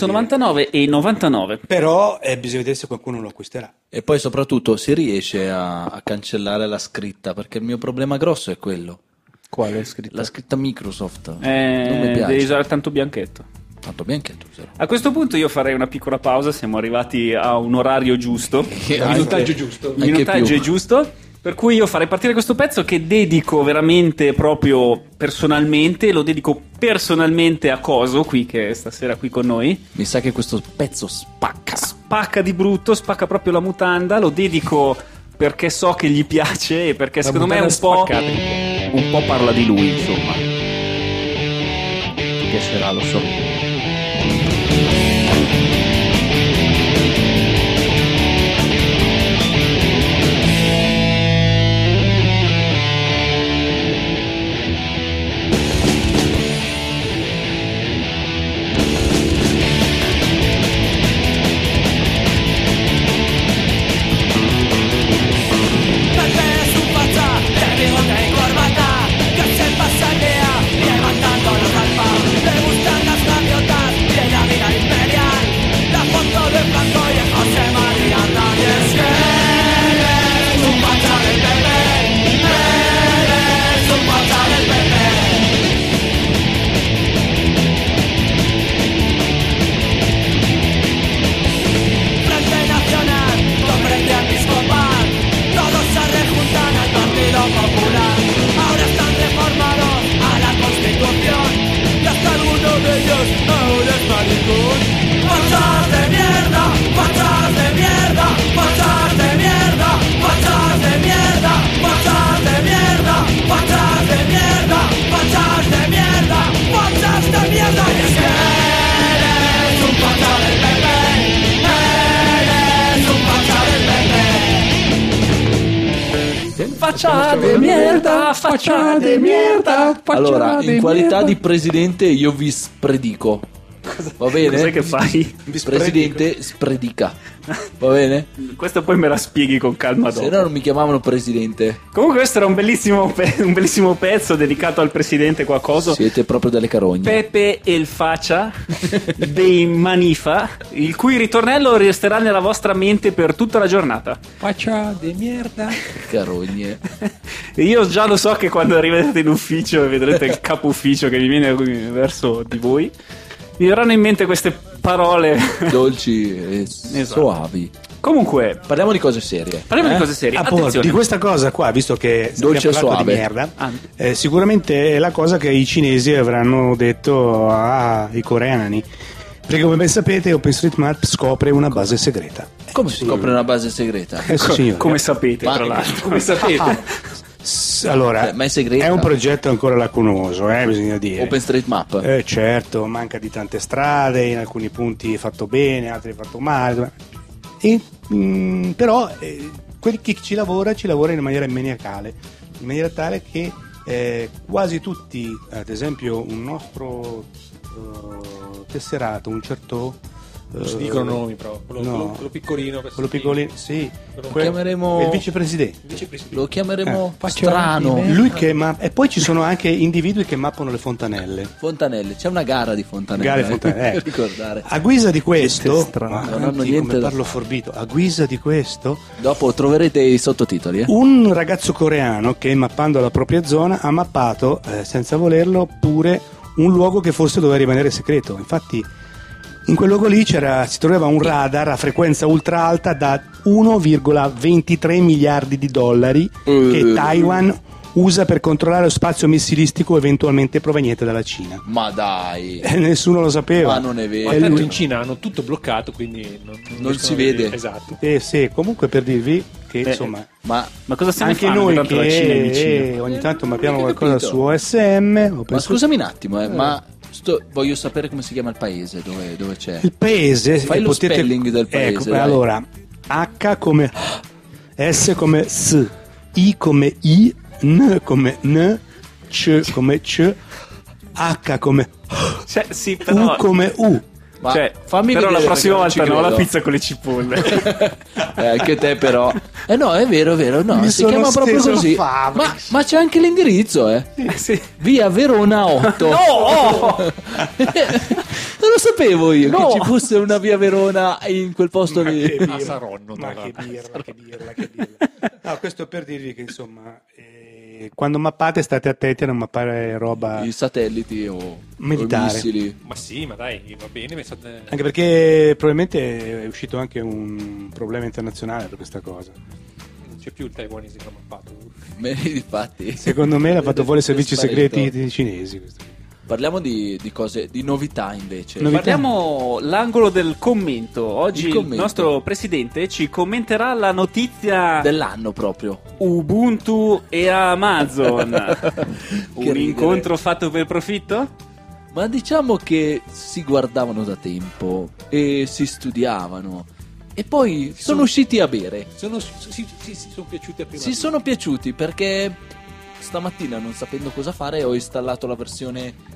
[SPEAKER 4] 299,99.
[SPEAKER 5] Però bisogna vedere se qualcuno lo acquisterà.
[SPEAKER 2] E poi soprattutto si riesce a cancellare la scritta, perché il mio problema grosso è quello.
[SPEAKER 4] Quale scritto?
[SPEAKER 2] La scritta Microsoft. Non mi piace.
[SPEAKER 4] Devi usare tanto bianchetto.
[SPEAKER 2] Tanto bianchetto userò.
[SPEAKER 4] A questo punto io farei una piccola pausa, siamo arrivati a un orario giusto.
[SPEAKER 3] Il minutaggio giusto.
[SPEAKER 4] Il
[SPEAKER 2] Anche
[SPEAKER 4] minutaggio
[SPEAKER 2] più.
[SPEAKER 4] è giusto. Per cui io farei partire questo pezzo che dedico veramente proprio personalmente, lo dedico personalmente a Coso qui che stasera qui con noi.
[SPEAKER 2] Mi sa che questo pezzo spacca.
[SPEAKER 4] Spacca di brutto, spacca proprio la mutanda, lo dedico perché so che gli piace e perché secondo me un po' parla di lui, insomma. Ti piacerà, lo so.
[SPEAKER 7] Le gustan las gaviotas, de la vida imperial.
[SPEAKER 4] faccia de merda, faccia de merda.
[SPEAKER 2] Allora, in qualità di presidente io vi spredico. Va bene?
[SPEAKER 4] Cos'è che fai?
[SPEAKER 2] Presidente spredica. Va bene?
[SPEAKER 4] Questo poi me la spieghi con calma
[SPEAKER 2] Se
[SPEAKER 4] dopo.
[SPEAKER 2] no non mi chiamavano presidente.
[SPEAKER 4] Comunque questo era un bellissimo pezzo dedicato al presidente qualcosa.
[SPEAKER 2] Siete proprio delle carogne.
[SPEAKER 4] Pepe El Faccia dei Manifa, il cui ritornello resterà nella vostra mente per tutta la giornata.
[SPEAKER 3] Faccia di merda.
[SPEAKER 2] Carogne.
[SPEAKER 4] E io già lo so che quando arriverete in ufficio e vedrete il capo ufficio che vi viene verso di voi, mi verranno in mente queste parole.
[SPEAKER 2] Dolci e soavi.
[SPEAKER 4] Comunque,
[SPEAKER 2] Parliamo di cose serie.
[SPEAKER 4] parliamo di cose serie.
[SPEAKER 5] Appunto,
[SPEAKER 4] Attenzione.
[SPEAKER 5] di questa cosa qua, visto che
[SPEAKER 2] Dolce
[SPEAKER 5] abbiamo parlato
[SPEAKER 2] suave.
[SPEAKER 5] di merda,
[SPEAKER 4] Ah.
[SPEAKER 5] sicuramente è la cosa che i cinesi avranno detto ai coreani. Perché come ben sapete OpenStreetMap scopre una base segreta.
[SPEAKER 2] Come si scopre una base segreta?
[SPEAKER 5] Signore.
[SPEAKER 4] Come sapete,
[SPEAKER 2] Ma-
[SPEAKER 4] tra l'altro.
[SPEAKER 3] Come sapete?
[SPEAKER 5] Allora,
[SPEAKER 2] Ma è segreta?
[SPEAKER 5] è un progetto ancora lacunoso, bisogna dire.
[SPEAKER 2] OpenStreetMap.
[SPEAKER 5] Certo, manca di tante strade, in alcuni punti è fatto bene, altri è fatto male. Però chi ci lavora in maniera maniacale, in maniera tale che quasi tutti, ad esempio un nostro tesserato, un certo...
[SPEAKER 3] Non si dicono nomi, però. Quello piccolino.
[SPEAKER 5] Quello piccolino, sì.
[SPEAKER 2] chiameremo-
[SPEAKER 5] il vicepresidente.
[SPEAKER 2] Lo chiameremo
[SPEAKER 5] Faccio
[SPEAKER 2] strano.
[SPEAKER 5] avanti, lui che e poi ci sono anche individui che mappano le fontanelle.
[SPEAKER 2] Fontanelle. C'è una gara di fontanelle.
[SPEAKER 5] Gare fontanelle,
[SPEAKER 2] ricordare.
[SPEAKER 5] A guisa di questo,
[SPEAKER 2] Non hanno niente
[SPEAKER 5] come
[SPEAKER 2] da
[SPEAKER 5] parlo forbito. A guisa di questo,
[SPEAKER 2] Dopo troverete i sottotitoli.
[SPEAKER 5] un ragazzo coreano che mappando la propria zona ha mappato, senza volerlo, pure un luogo che forse doveva rimanere segreto. Infatti in quel luogo lì si trovava un radar a frequenza ultra alta da 1,23 miliardi di dollari che Taiwan usa per controllare lo spazio missilistico eventualmente proveniente dalla Cina.
[SPEAKER 2] Ma dai.
[SPEAKER 5] Nessuno lo sapeva.
[SPEAKER 2] Ma non è vero.
[SPEAKER 3] Ma
[SPEAKER 5] E
[SPEAKER 3] tanto
[SPEAKER 5] lui-
[SPEAKER 3] in Cina hanno tutto bloccato, quindi non
[SPEAKER 2] Non
[SPEAKER 3] riescono
[SPEAKER 2] si
[SPEAKER 3] a
[SPEAKER 2] vede.
[SPEAKER 3] vedere. Esatto.
[SPEAKER 5] Sì, comunque per dirvi che insomma
[SPEAKER 2] Ma
[SPEAKER 4] cosa stiamo
[SPEAKER 5] anche
[SPEAKER 4] fanno?
[SPEAKER 5] noi
[SPEAKER 4] Tanto la Cina è vicina.
[SPEAKER 5] che ogni tanto mappiamo
[SPEAKER 2] Mica
[SPEAKER 5] qualcosa
[SPEAKER 2] capito.
[SPEAKER 5] su OSM
[SPEAKER 2] Ma scusami un attimo, ma voglio sapere come si chiama il paese dove c'è.
[SPEAKER 5] il paese
[SPEAKER 2] Fai lo spelling del paese,
[SPEAKER 5] ecco,
[SPEAKER 2] dai.
[SPEAKER 5] allora H come S come S, I come I, N come N, C come C, H come
[SPEAKER 4] Cioè, sì, però...
[SPEAKER 5] U come U.
[SPEAKER 2] Ma
[SPEAKER 4] cioè,
[SPEAKER 2] fammi
[SPEAKER 4] però la
[SPEAKER 2] vedere,
[SPEAKER 4] prossima
[SPEAKER 2] perché
[SPEAKER 4] volta
[SPEAKER 2] non
[SPEAKER 4] no,
[SPEAKER 2] ci
[SPEAKER 4] la
[SPEAKER 2] credo.
[SPEAKER 4] pizza con le cipolle.
[SPEAKER 2] Anche te però. No, è vero, no,
[SPEAKER 5] Mi
[SPEAKER 2] si
[SPEAKER 5] sono
[SPEAKER 2] chiama proprio
[SPEAKER 5] steso
[SPEAKER 2] così.
[SPEAKER 5] Fabris.
[SPEAKER 2] Ma c'è anche l'indirizzo,
[SPEAKER 4] Sì.
[SPEAKER 2] Via Verona 8. Non lo sapevo io che ci fosse una via Verona in quel posto lì.
[SPEAKER 3] A Saronno,
[SPEAKER 5] Ma
[SPEAKER 3] tra
[SPEAKER 5] che
[SPEAKER 3] l'altro.
[SPEAKER 5] dirla. No, questo per dirvi che insomma quando mappate state attenti a non mappare roba,
[SPEAKER 2] I satelliti o
[SPEAKER 5] Militare.
[SPEAKER 2] i missili.
[SPEAKER 3] Ma sì, ma dai, va bene.
[SPEAKER 5] anche perché probabilmente è uscito anche un problema internazionale per questa cosa.
[SPEAKER 3] Non c'è più il taiwanese che ha mappato.
[SPEAKER 2] Infatti.
[SPEAKER 5] Secondo me l'ha fatto fuori i servizi
[SPEAKER 2] Sparito.
[SPEAKER 5] segreti cinesi. Questo.
[SPEAKER 2] Parliamo di cose, di novità invece.
[SPEAKER 5] Novità.
[SPEAKER 4] Guardiamo l'angolo del commento. Oggi
[SPEAKER 2] Il
[SPEAKER 4] il
[SPEAKER 2] commento.
[SPEAKER 4] nostro presidente ci commenterà la notizia
[SPEAKER 2] Dell'anno proprio.
[SPEAKER 4] Ubuntu e Amazon. Un
[SPEAKER 2] ridere.
[SPEAKER 4] incontro fatto per profitto?
[SPEAKER 2] Ma diciamo che si guardavano da tempo e si studiavano. E poi sono usciti a bere.
[SPEAKER 3] Si sono piaciuti a prima.
[SPEAKER 2] Si sono piaciuti perché stamattina, non sapendo cosa fare, ho installato la versione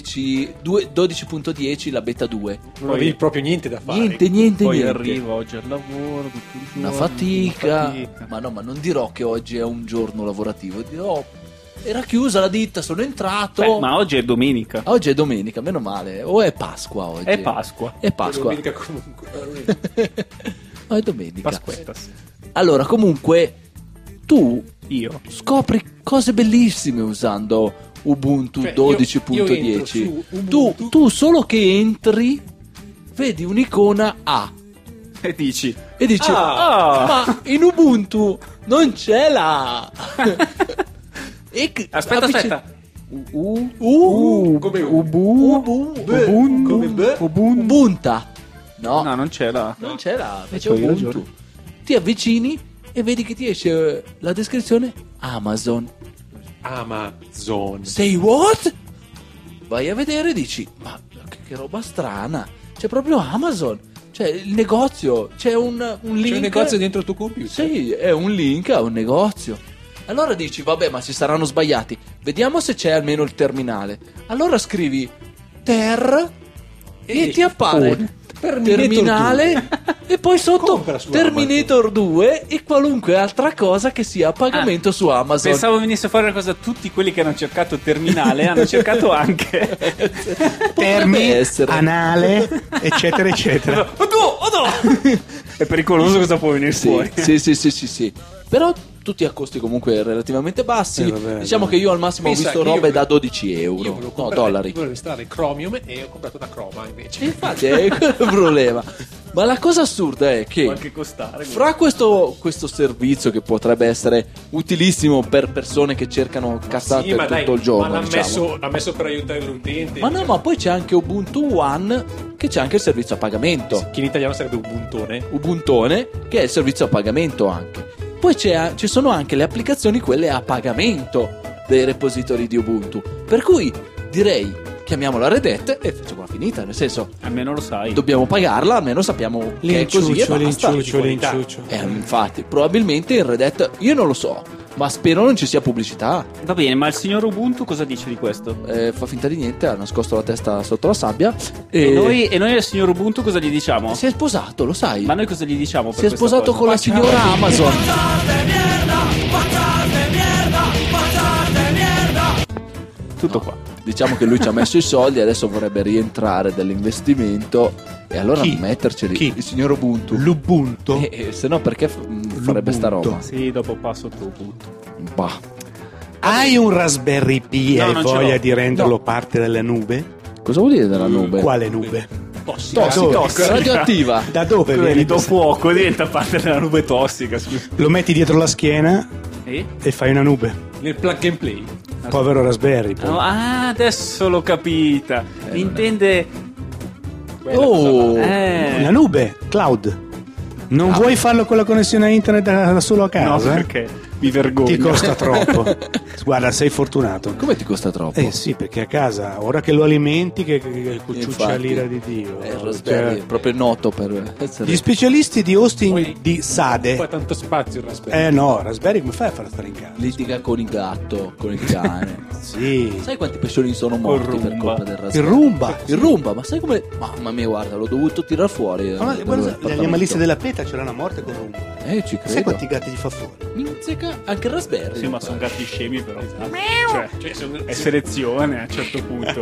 [SPEAKER 2] 12.10, la beta 2.
[SPEAKER 3] Non avevi proprio niente da fare.
[SPEAKER 2] Niente.
[SPEAKER 4] Poi arrivo oggi al lavoro. tutto il
[SPEAKER 2] Una
[SPEAKER 4] giorno,
[SPEAKER 2] fatica.
[SPEAKER 4] fatica.
[SPEAKER 2] Ma no, ma non dirò che oggi è un giorno lavorativo. Dirò, era chiusa la ditta, sono entrato.
[SPEAKER 4] Beh, ma oggi è domenica.
[SPEAKER 2] Oggi è domenica, meno male. O è Pasqua oggi?
[SPEAKER 4] È Pasqua.
[SPEAKER 2] È Pasqua.
[SPEAKER 3] Domenica comunque.
[SPEAKER 2] No, è domenica.
[SPEAKER 4] Pasquettas.
[SPEAKER 2] Allora, comunque, tu
[SPEAKER 4] Io.
[SPEAKER 2] scopri cose bellissime usando Ubuntu
[SPEAKER 3] Cioè, io entro
[SPEAKER 2] 12.10.
[SPEAKER 3] su Ubuntu.
[SPEAKER 2] Tu solo che entri, vedi un'icona A
[SPEAKER 4] E dici.
[SPEAKER 2] e dici: ma in Ubuntu non c'è la A.
[SPEAKER 4] Aspetta.
[SPEAKER 3] Come
[SPEAKER 2] Ubunta. No,
[SPEAKER 4] No, non c'è la.
[SPEAKER 2] non c'è la A, invece
[SPEAKER 4] c'hai
[SPEAKER 2] Ubuntu.
[SPEAKER 4] ragione.
[SPEAKER 2] Ti avvicini e vedi che ti esce la descrizione Amazon.
[SPEAKER 3] Amazon.
[SPEAKER 2] Say what? Vai a vedere e dici: ma che roba strana. C'è proprio Amazon. C'è il negozio. C'è un link.
[SPEAKER 3] C'è un negozio dentro il tuo computer.
[SPEAKER 2] Sì, è un link a un negozio. Allora dici, vabbè, ma si saranno sbagliati. Vediamo se c'è almeno il terminale. Allora scrivi ter e ti appare terminale e poi sotto
[SPEAKER 3] Compra su
[SPEAKER 2] Terminator 2 e qualunque altra cosa che sia a pagamento su Amazon.
[SPEAKER 4] Pensavo venisse fuori una cosa, tutti quelli che hanno cercato terminale hanno cercato anche
[SPEAKER 5] Termi,
[SPEAKER 2] essere.
[SPEAKER 5] anale, eccetera, eccetera.
[SPEAKER 4] è pericoloso cosa può venire fuori.
[SPEAKER 2] Sì. Però tutti a costi comunque relativamente bassi.
[SPEAKER 5] vabbè,
[SPEAKER 2] Diciamo che io al massimo ho
[SPEAKER 3] Pensa
[SPEAKER 2] visto
[SPEAKER 3] che io
[SPEAKER 2] robe
[SPEAKER 3] volevo-
[SPEAKER 2] da 12
[SPEAKER 3] Io
[SPEAKER 2] euro.
[SPEAKER 3] volevo
[SPEAKER 2] No,
[SPEAKER 3] comprare-
[SPEAKER 2] dollari.
[SPEAKER 3] volevo installare Chromium e ho comprato una Chroma invece.
[SPEAKER 2] Infatti è quello il problema. Ma la cosa assurda è che
[SPEAKER 4] Può anche costare.
[SPEAKER 2] fra questo servizio che potrebbe essere utilissimo per persone che cercano cazzate
[SPEAKER 3] Sì, ma
[SPEAKER 2] tutto
[SPEAKER 3] dai,
[SPEAKER 2] il giorno,
[SPEAKER 3] ma
[SPEAKER 2] diciamo.
[SPEAKER 3] l'ha messo per aiutare l'utente.
[SPEAKER 2] Ma no, ma poi c'è anche Ubuntu One, che c'è anche il servizio a pagamento.
[SPEAKER 3] Che in italiano sarebbe Ubuntone.
[SPEAKER 2] Ubuntone, che è il servizio a pagamento anche. Poi ci sono anche le applicazioni, quelle a pagamento dei repository di Ubuntu. Per cui direi, chiamiamola Red Hat e facciamola finita. Nel senso,
[SPEAKER 4] Almeno lo sai.
[SPEAKER 2] dobbiamo pagarla, almeno sappiamo che è così e basta.
[SPEAKER 5] L'inciuccio.
[SPEAKER 2] Infatti, probabilmente in Red Hat, io non lo so, ma spero non ci sia pubblicità.
[SPEAKER 4] Va bene, ma il signor Ubuntu cosa dice di questo?
[SPEAKER 2] Fa finta di niente, ha nascosto la testa sotto la sabbia.
[SPEAKER 4] E noi al signor Ubuntu cosa gli diciamo?
[SPEAKER 2] Si è sposato, lo sai.
[SPEAKER 4] Ma noi cosa gli diciamo per
[SPEAKER 2] Si è
[SPEAKER 4] questa
[SPEAKER 2] sposato
[SPEAKER 4] cosa?
[SPEAKER 2] con la signora Amazon.
[SPEAKER 4] Tutto qua.
[SPEAKER 2] Diciamo che lui ci ha messo i soldi, adesso vorrebbe rientrare dell'investimento e allora
[SPEAKER 5] Chi?
[SPEAKER 2] metterceli.
[SPEAKER 5] Chi?
[SPEAKER 2] Il signor Ubuntu.
[SPEAKER 5] L'Ubuntu.
[SPEAKER 2] Se no perché farebbe sta
[SPEAKER 5] L'Ubuntu.
[SPEAKER 2] roba?
[SPEAKER 4] Sì, dopo passo tu Ubuntu.
[SPEAKER 2] Bah.
[SPEAKER 5] Hai un Raspberry Pi e
[SPEAKER 4] No,
[SPEAKER 5] hai
[SPEAKER 4] non ce
[SPEAKER 5] voglia
[SPEAKER 4] l'ho.
[SPEAKER 5] di renderlo parte della nube?
[SPEAKER 2] Cosa vuol dire della nube?
[SPEAKER 5] Quale nube?
[SPEAKER 2] Tossica, radioattiva.
[SPEAKER 5] Da dove
[SPEAKER 4] Quelli
[SPEAKER 5] viene?
[SPEAKER 4] do fuoco, diventa parte della nube tossica. Scusa.
[SPEAKER 5] Lo metti dietro la schiena
[SPEAKER 4] E?
[SPEAKER 5] e fai una nube.
[SPEAKER 3] Nel plug and play.
[SPEAKER 5] Povero Raspberry. poi.
[SPEAKER 4] No, adesso l'ho capita. Intende.
[SPEAKER 2] Oh,
[SPEAKER 5] Una nube, cloud. Non vuoi farlo con la connessione a internet da solo a
[SPEAKER 4] No,
[SPEAKER 5] casa?
[SPEAKER 4] perché mi vergogno.
[SPEAKER 5] Ti costa troppo. Guarda, sei fortunato.
[SPEAKER 2] come ti costa troppo?
[SPEAKER 5] Sì, perché a casa, ora che lo alimenti, che cucciuccia
[SPEAKER 2] Infatti,
[SPEAKER 5] l'ira di Dio.
[SPEAKER 2] il Raspberry
[SPEAKER 5] Cioè,
[SPEAKER 2] è proprio noto per essere...
[SPEAKER 5] gli specialisti di hosting
[SPEAKER 3] Poi-
[SPEAKER 5] di
[SPEAKER 3] Poi
[SPEAKER 5] Sade.
[SPEAKER 3] tanto spazio il Raspberry.
[SPEAKER 5] No, Raspberry come fai a farlo stare in casa?
[SPEAKER 2] Litiga con il gatto, con il cane.
[SPEAKER 5] Sì.
[SPEAKER 2] Sai quanti pesciolini sono morti per colpa del
[SPEAKER 5] Il
[SPEAKER 2] Raspberry?
[SPEAKER 5] Rumba.
[SPEAKER 2] Il Rumba, ma sai come... Mamma mia, guarda, l'ho dovuto tirar fuori.
[SPEAKER 5] Ma guarda, gli animalisti della PETA c'erano a morte con Rumba.
[SPEAKER 2] Ci
[SPEAKER 5] Sai
[SPEAKER 2] credo.
[SPEAKER 5] quanti gatti gli fa fuori?
[SPEAKER 2] Minzica, anche il Raspberry.
[SPEAKER 4] Sì, ma sono gatti scemi però. Cioè, è selezione a un certo punto.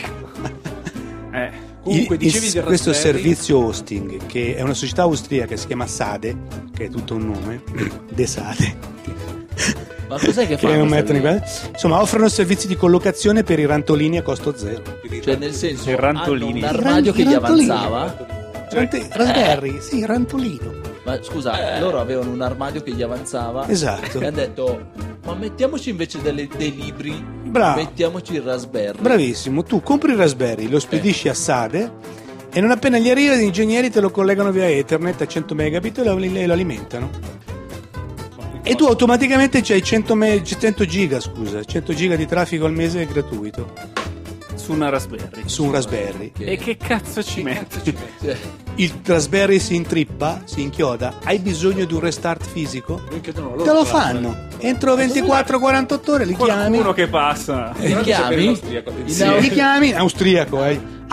[SPEAKER 3] Comunque, dicevi del
[SPEAKER 5] Questo
[SPEAKER 3] Raspberry.
[SPEAKER 5] servizio hosting, che è una società austriaca che si chiama Sade, che è tutto un nome, De Sade,
[SPEAKER 2] Ma cos'è che
[SPEAKER 5] che
[SPEAKER 2] fanno?
[SPEAKER 5] non mettono in
[SPEAKER 2] queste-
[SPEAKER 5] quella- insomma, offrono servizi di collocazione per i rantolini a costo zero.
[SPEAKER 2] Cioè, nel senso,
[SPEAKER 4] I rantolini.
[SPEAKER 2] hanno un armadio che gli
[SPEAKER 5] Rantolini.
[SPEAKER 2] avanzava.
[SPEAKER 5] Raspberry, sì, rantolino.
[SPEAKER 2] Ma scusa, loro avevano un armadio che gli avanzava.
[SPEAKER 5] Esatto.
[SPEAKER 2] E hanno detto, ma mettiamoci invece dei libri,
[SPEAKER 5] Bravo.
[SPEAKER 2] mettiamoci il Raspberry.
[SPEAKER 5] Bravissimo, tu compri il Raspberry, lo spedisci a Sade e non appena gli arriva gli ingegneri te lo collegano via Ethernet a 100 megabit e lo alimentano. E tu automaticamente c'hai 100 giga, scusa, 100 giga di traffico al mese gratuito
[SPEAKER 4] Su una Raspberry.
[SPEAKER 5] su un Raspberry.
[SPEAKER 4] E che cazzo ci metti?
[SPEAKER 2] Cioè,
[SPEAKER 5] Il Raspberry si intrippa, si inchioda, hai bisogno di un restart fisico?
[SPEAKER 3] Che no, loro
[SPEAKER 5] Te lo
[SPEAKER 3] ce l'hanno.
[SPEAKER 5] fanno. Entro 24-48 ore li chiami.
[SPEAKER 4] Qualcuno che passa.
[SPEAKER 2] li chiami?
[SPEAKER 5] Li chiami in austriaco,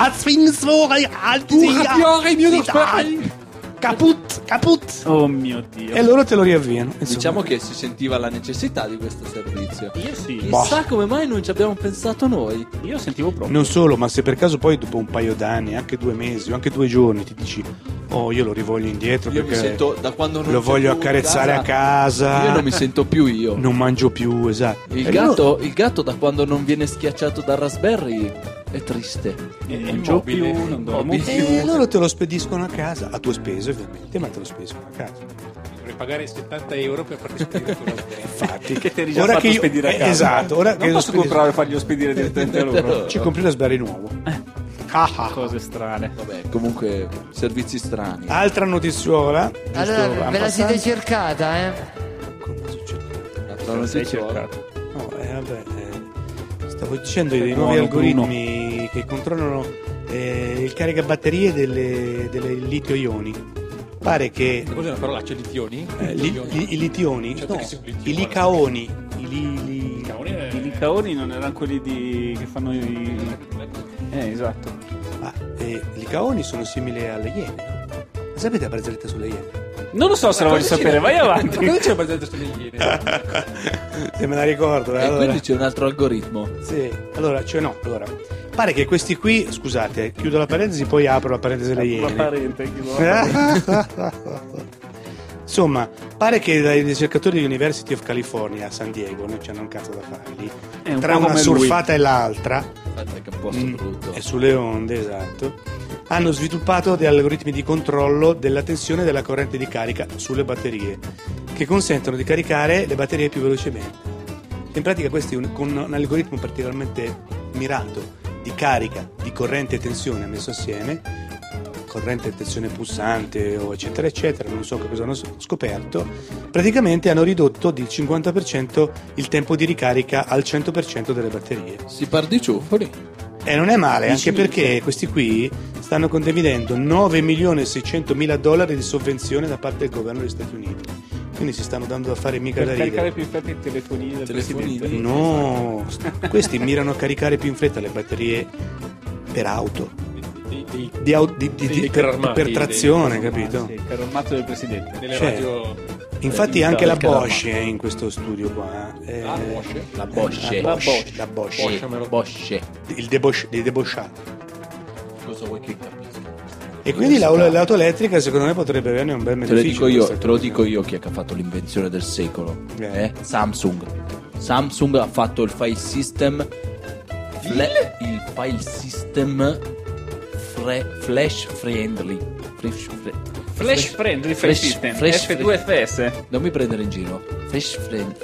[SPEAKER 5] Kaput.
[SPEAKER 4] Oh mio Dio.
[SPEAKER 5] E loro te lo riavviano. Insomma.
[SPEAKER 2] Diciamo che si sentiva la necessità di questo servizio.
[SPEAKER 4] Io sì.
[SPEAKER 2] Chissà come mai non ci abbiamo pensato noi.
[SPEAKER 4] Io sentivo proprio.
[SPEAKER 5] Non solo, ma se per caso poi dopo un paio d'anni, anche 2 mesi o anche 2 giorni ti dici oh io lo rivoglio indietro
[SPEAKER 2] Io mi
[SPEAKER 5] perché
[SPEAKER 2] sento, da quando non
[SPEAKER 5] lo
[SPEAKER 2] c'è
[SPEAKER 5] voglio
[SPEAKER 2] più
[SPEAKER 5] accarezzare a casa,
[SPEAKER 2] Io non mi sento più io.
[SPEAKER 5] non mangio più, esatto.
[SPEAKER 2] Il
[SPEAKER 5] E
[SPEAKER 2] gatto da quando non viene schiacciato dal Raspberry è triste.
[SPEAKER 4] Non gioco più, non dormo
[SPEAKER 2] Immobile.
[SPEAKER 4] più.
[SPEAKER 5] E loro te lo spediscono a casa, a tue spese ovviamente, ma te lo spediscono a casa.
[SPEAKER 3] Dovrei pagare 70 euro per farti spedire con Raspberry.
[SPEAKER 5] Infatti,
[SPEAKER 4] Che te l'hai già
[SPEAKER 5] ora
[SPEAKER 4] fatto
[SPEAKER 5] che io-
[SPEAKER 4] spedire a casa.
[SPEAKER 5] Esatto, ora che
[SPEAKER 4] Non
[SPEAKER 5] lo
[SPEAKER 4] posso comprare e farglielo spedire direttamente a loro.
[SPEAKER 5] ci compri la Raspberry nuovo.
[SPEAKER 4] Cose strane.
[SPEAKER 2] Vabbè, comunque servizi strani.
[SPEAKER 5] Altra notiziola. giusto,
[SPEAKER 6] Allora, ve la siete
[SPEAKER 5] abbastanza-
[SPEAKER 6] cercata, eh?
[SPEAKER 5] Come succede?
[SPEAKER 2] Non
[SPEAKER 4] Sei
[SPEAKER 2] si
[SPEAKER 4] cercato.
[SPEAKER 5] No, vabbè, stavo dicendo dei
[SPEAKER 4] Buono,
[SPEAKER 5] nuovi algoritmi che controllano il caricabatterie delle litio-ioni. pare che
[SPEAKER 3] Cos'è una parolaccia? Litioni?
[SPEAKER 5] i litioni,
[SPEAKER 3] Certo
[SPEAKER 5] no,
[SPEAKER 3] che sì, un litione.
[SPEAKER 5] i licaoni,
[SPEAKER 4] I licaoni non erano quelli che fanno i... esatto.
[SPEAKER 5] i licaoni sono simili alle iene, no? Sapete la barzelletta sulle iene?
[SPEAKER 4] Non lo so se la voglio sapere, vai avanti.
[SPEAKER 3] Ma cosa c'è la barzelletta sulle iene?
[SPEAKER 5] Se me la ricordo,
[SPEAKER 2] E
[SPEAKER 5] allora.
[SPEAKER 2] quindi c'è un altro algoritmo.
[SPEAKER 5] Sì, allora, pare che questi qui, scusate, chiudo la parentesi, poi apro la parentesi delle
[SPEAKER 4] Una
[SPEAKER 5] iene.
[SPEAKER 4] parente,
[SPEAKER 5] Insomma, pare che dai ricercatori dell'University of California a San Diego, non c'hanno un cazzo da fargli,
[SPEAKER 4] È un
[SPEAKER 5] tra
[SPEAKER 4] po'
[SPEAKER 5] una
[SPEAKER 4] come
[SPEAKER 5] surfata e l'altra,
[SPEAKER 2] Aspetta che è un posto brutto.
[SPEAKER 5] e sulle onde, esatto, hanno sviluppato degli algoritmi di controllo della tensione della corrente di carica sulle batterie, che consentono di caricare le batterie più velocemente. In pratica questi con un algoritmo particolarmente mirato di carica, di corrente e tensione messo assieme, corrente e tensione pulsante o eccetera eccetera, non so che cosa hanno scoperto, praticamente hanno ridotto del 50% il tempo di ricarica al 100% delle batterie.
[SPEAKER 2] Si par di ciuffoli.
[SPEAKER 5] E non è male, anche perché questi qui stanno condividendo $9.600.000 di sovvenzione da parte del governo degli Stati Uniti. Quindi si stanno dando da fare mica
[SPEAKER 4] Per
[SPEAKER 5] da
[SPEAKER 4] caricare
[SPEAKER 5] ridere.
[SPEAKER 4] più in fretta i telefonini del presidente.
[SPEAKER 5] No, questi mirano a caricare più in fretta le batterie per auto,
[SPEAKER 3] Dei carri armati,
[SPEAKER 5] per trazione, capito?
[SPEAKER 4] Sì, il carro armato del presidente.
[SPEAKER 3] Delle
[SPEAKER 5] Cioè,
[SPEAKER 3] radio...
[SPEAKER 5] Infatti anche la
[SPEAKER 2] carro
[SPEAKER 5] Bosch è in questo studio qua.
[SPEAKER 3] Ah, Bosch?
[SPEAKER 2] La Bosch.
[SPEAKER 5] La Bosch.
[SPEAKER 2] Bosch.
[SPEAKER 5] Il debosciato.
[SPEAKER 2] Cosa vuoi che capisca?
[SPEAKER 5] E quindi l'auto elettrica secondo me potrebbe averne un bel
[SPEAKER 2] Te
[SPEAKER 5] beneficio.
[SPEAKER 2] lo dico io chi è che ha fatto l'invenzione del secolo. Samsung. Samsung ha fatto il file system il file system flash friendly.
[SPEAKER 4] Flash friendly file system. F2FS.
[SPEAKER 2] Non mi prendere in giro. Flash.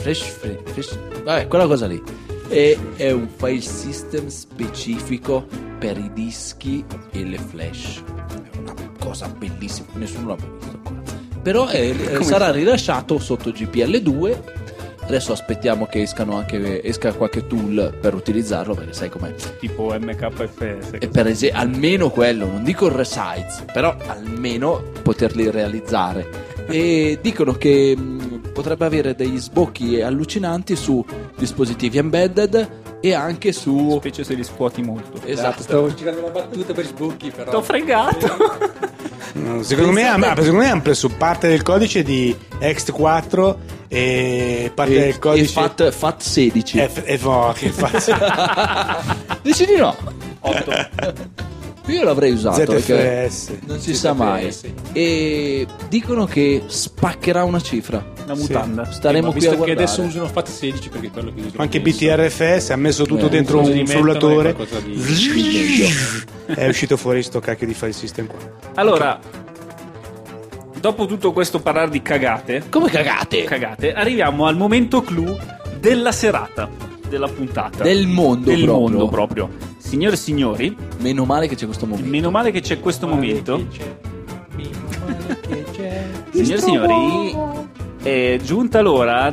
[SPEAKER 2] Vabbè, quella cosa lì. È un file system specifico per i dischi e le flash. È una cosa bellissima, nessuno l'ha mai visto ancora. Però sarà rilasciato sotto GPL2. Adesso aspettiamo che esca qualche tool per utilizzarlo, perché sai com'è.
[SPEAKER 4] Tipo MKFS.
[SPEAKER 2] E per almeno quello, non dico il resize, però almeno poterli realizzare. E dicono che potrebbe avere degli sbocchi allucinanti su dispositivi embedded e anche su...
[SPEAKER 4] Specie se li scuoti molto.
[SPEAKER 2] Esatto.
[SPEAKER 3] Stavo girando una battuta per sbocchi, però...
[SPEAKER 4] T'ho fregato.
[SPEAKER 5] No, secondo me hanno preso parte del codice di Ext4 e parte del codice
[SPEAKER 2] FAT 16.
[SPEAKER 5] che
[SPEAKER 2] Dici di no?
[SPEAKER 4] 8.
[SPEAKER 2] Io l'avrei usato perché
[SPEAKER 5] ZFS.
[SPEAKER 2] non si sa mai. E dicono che spaccherà una cifra.
[SPEAKER 4] Una mutanda.
[SPEAKER 2] Staremo qui a
[SPEAKER 3] visto che
[SPEAKER 2] guardare.
[SPEAKER 3] adesso usano FAT16 perché è quello che usano
[SPEAKER 5] Anche
[SPEAKER 3] adesso.
[SPEAKER 5] BTRFS ha messo tutto dentro
[SPEAKER 3] cosa
[SPEAKER 5] un
[SPEAKER 3] di
[SPEAKER 5] frullatore.
[SPEAKER 3] mettono e qualcosa
[SPEAKER 5] È uscito fuori sto cacchio di file system qua.
[SPEAKER 4] Allora, dopo tutto questo parlare di cagate,
[SPEAKER 2] Come cagate?
[SPEAKER 4] arriviamo al momento clou della serata, della puntata.
[SPEAKER 2] Del mondo
[SPEAKER 4] Del
[SPEAKER 2] proprio.
[SPEAKER 4] mondo proprio. Signore e signori,
[SPEAKER 2] Meno male che c'è questo momento.
[SPEAKER 4] meno male che c'è questo momento. Signore e signori, è giunta l'ora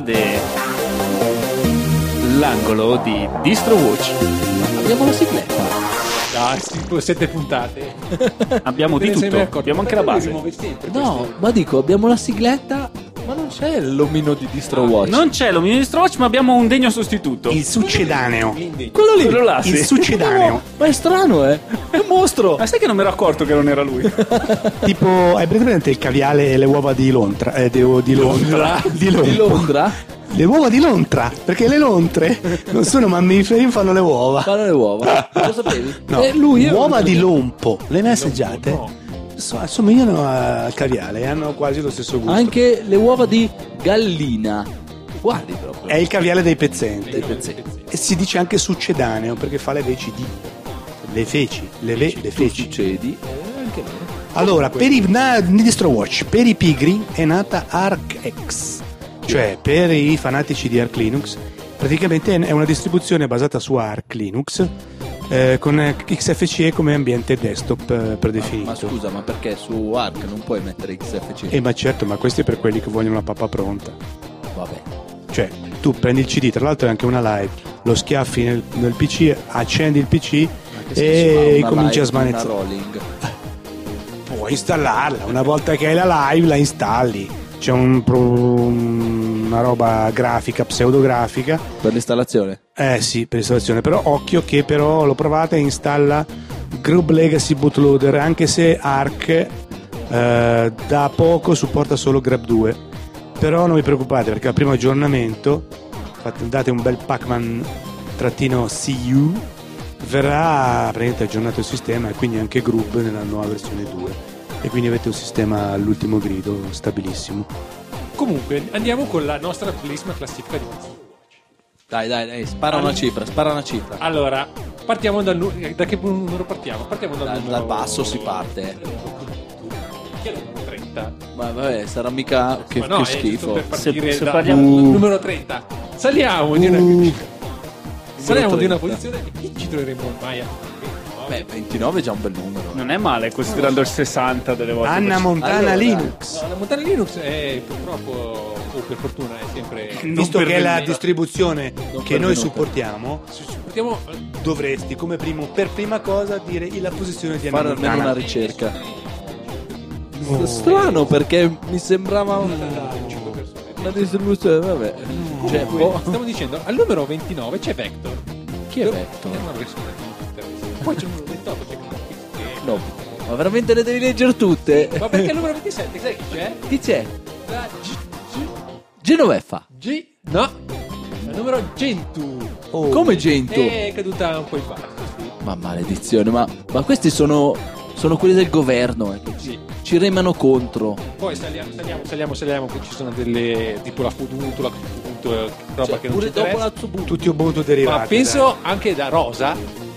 [SPEAKER 4] dell'angolo di Distro Watch.
[SPEAKER 2] Abbiamo la sigletta.
[SPEAKER 3] Ah, tipo 7 puntate.
[SPEAKER 4] Abbiamo di
[SPEAKER 3] Te ne sei mai
[SPEAKER 4] tutto,
[SPEAKER 3] accorto?
[SPEAKER 4] abbiamo anche la
[SPEAKER 3] Perché
[SPEAKER 4] base.
[SPEAKER 3] lo rimuove sempre
[SPEAKER 2] No,
[SPEAKER 3] questo?
[SPEAKER 2] ma dico, abbiamo la sigletta, ma non c'è l'omino di Distro Watch.
[SPEAKER 4] Non c'è l'omino di Distro Watch, ma abbiamo un degno sostituto.
[SPEAKER 5] Il succedaneo.
[SPEAKER 2] Quello lì.
[SPEAKER 4] Quello là,
[SPEAKER 5] Il
[SPEAKER 4] sì.
[SPEAKER 5] succedaneo.
[SPEAKER 2] Ma è strano, È un mostro.
[SPEAKER 4] Ma sai che non mi ero accorto che non era lui?
[SPEAKER 5] Tipo, hai presente il caviale e le uova di Londra? Di Londra.
[SPEAKER 2] Di Londra.
[SPEAKER 5] Le uova di lontra, perché le lontre non sono mammiferi, fanno le uova.
[SPEAKER 2] Fanno le uova. Lo sapevi?
[SPEAKER 5] No,
[SPEAKER 2] Lui è
[SPEAKER 5] uova
[SPEAKER 2] un-
[SPEAKER 5] di lompo. Le hai mai assaggiate? Assomigliano al caviale e hanno quasi lo stesso gusto.
[SPEAKER 2] Anche le uova di gallina. Guardi proprio.
[SPEAKER 5] È il caviale dei pezzenti.
[SPEAKER 2] Dei pezzetti.
[SPEAKER 5] E si dice anche succedaneo perché fa le veci di. Le feci. Le
[SPEAKER 2] Tu
[SPEAKER 5] feci.
[SPEAKER 2] succedi. Anche me.
[SPEAKER 5] Allora, per i Distro Watch, per i pigri è nata ArcX, cioè per i fanatici di Arch Linux. Praticamente è una distribuzione basata su Arch Linux con XFCE come ambiente desktop predefinito.
[SPEAKER 2] Ma scusa, ma perché su Arc non puoi mettere XFC?
[SPEAKER 5] Ma certo, ma questo è per quelli che vogliono la pappa pronta.
[SPEAKER 2] Vabbè.
[SPEAKER 5] Cioè, tu prendi il CD, tra l'altro è anche una live, lo schiaffi nel PC, accendi il PC
[SPEAKER 2] Che se si fa
[SPEAKER 5] e
[SPEAKER 2] una
[SPEAKER 5] cominci a
[SPEAKER 2] live, una
[SPEAKER 5] smanezzare.
[SPEAKER 2] rolling.
[SPEAKER 5] puoi installarla. Una volta che hai la live la installi. C'è una roba grafica, pseudografica.
[SPEAKER 2] Per l'installazione?
[SPEAKER 5] Sì, per l'installazione. Però occhio che però l'ho provata e installa Grub Legacy Bootloader, anche se Arc da poco supporta solo Grub 2. Però non vi preoccupate, perché al primo aggiornamento date un bel Pacman-CU, verrà praticamente aggiornato il sistema e quindi anche Grub nella nuova versione 2. E quindi avete un sistema all'ultimo grido stabilissimo.
[SPEAKER 3] Comunque andiamo con la nostra bellissima classifica di Overwatch.
[SPEAKER 2] Dai, spara una cifra.
[SPEAKER 3] Allora, partiamo da che numero partiamo? Partiamo
[SPEAKER 2] Dal basso si parte.
[SPEAKER 3] Che è il numero 30.
[SPEAKER 2] Ma vabbè, sarà mica che,
[SPEAKER 3] Ma no,
[SPEAKER 2] che
[SPEAKER 3] è giusto
[SPEAKER 2] schifo.
[SPEAKER 3] per partire
[SPEAKER 4] Se
[SPEAKER 3] dal
[SPEAKER 4] parliamo-
[SPEAKER 3] numero 30. Saliamo di una
[SPEAKER 2] 30.
[SPEAKER 3] posizione e chi ci troveremo ormai a
[SPEAKER 2] Beh, 29 è già un bel numero.
[SPEAKER 4] Non è male considerando il 60 delle volte.
[SPEAKER 5] Anna Montana
[SPEAKER 2] Allora,
[SPEAKER 5] Linux.
[SPEAKER 3] No, la Montana Linux è purtroppo, o per fortuna, è sempre...
[SPEAKER 5] Visto che è la distribuzione che noi
[SPEAKER 2] pervenuta.
[SPEAKER 5] supportiamo,
[SPEAKER 3] Supportiamo
[SPEAKER 5] dovresti come per prima cosa dire la posizione di Anna
[SPEAKER 2] Fare almeno
[SPEAKER 5] Montana.
[SPEAKER 2] una ricerca. Strano, perché mi sembrava una distribuzione, vabbè. Cioè,
[SPEAKER 3] Stiamo dicendo, al numero 29 c'è Vector.
[SPEAKER 2] Chi è Vector?
[SPEAKER 3] È una versione di interesse. Poi c'è il numero 28, c'è Graphics.
[SPEAKER 2] No, ma veramente le devi leggere tutte?
[SPEAKER 3] Ma perché al numero 27, sai chi c'è?
[SPEAKER 2] Chi c'è?
[SPEAKER 3] La
[SPEAKER 2] Genoveffa.
[SPEAKER 3] No, il numero 100.
[SPEAKER 2] Come Gento?
[SPEAKER 3] È caduta un po' in basso, sì.
[SPEAKER 2] Ma maledizione, ma questi sono quelli del governo, che
[SPEAKER 3] Sì.
[SPEAKER 2] ci remano contro.
[SPEAKER 3] Poi saliamo, poi ci sono delle tipo la Ubuntu, roba
[SPEAKER 2] Cioè,
[SPEAKER 3] che non ci
[SPEAKER 2] pure dopo
[SPEAKER 3] interessa.
[SPEAKER 2] la Tsubutu.
[SPEAKER 5] Tutti Ubuntu derivati.
[SPEAKER 3] Ma penso anche da Rosa,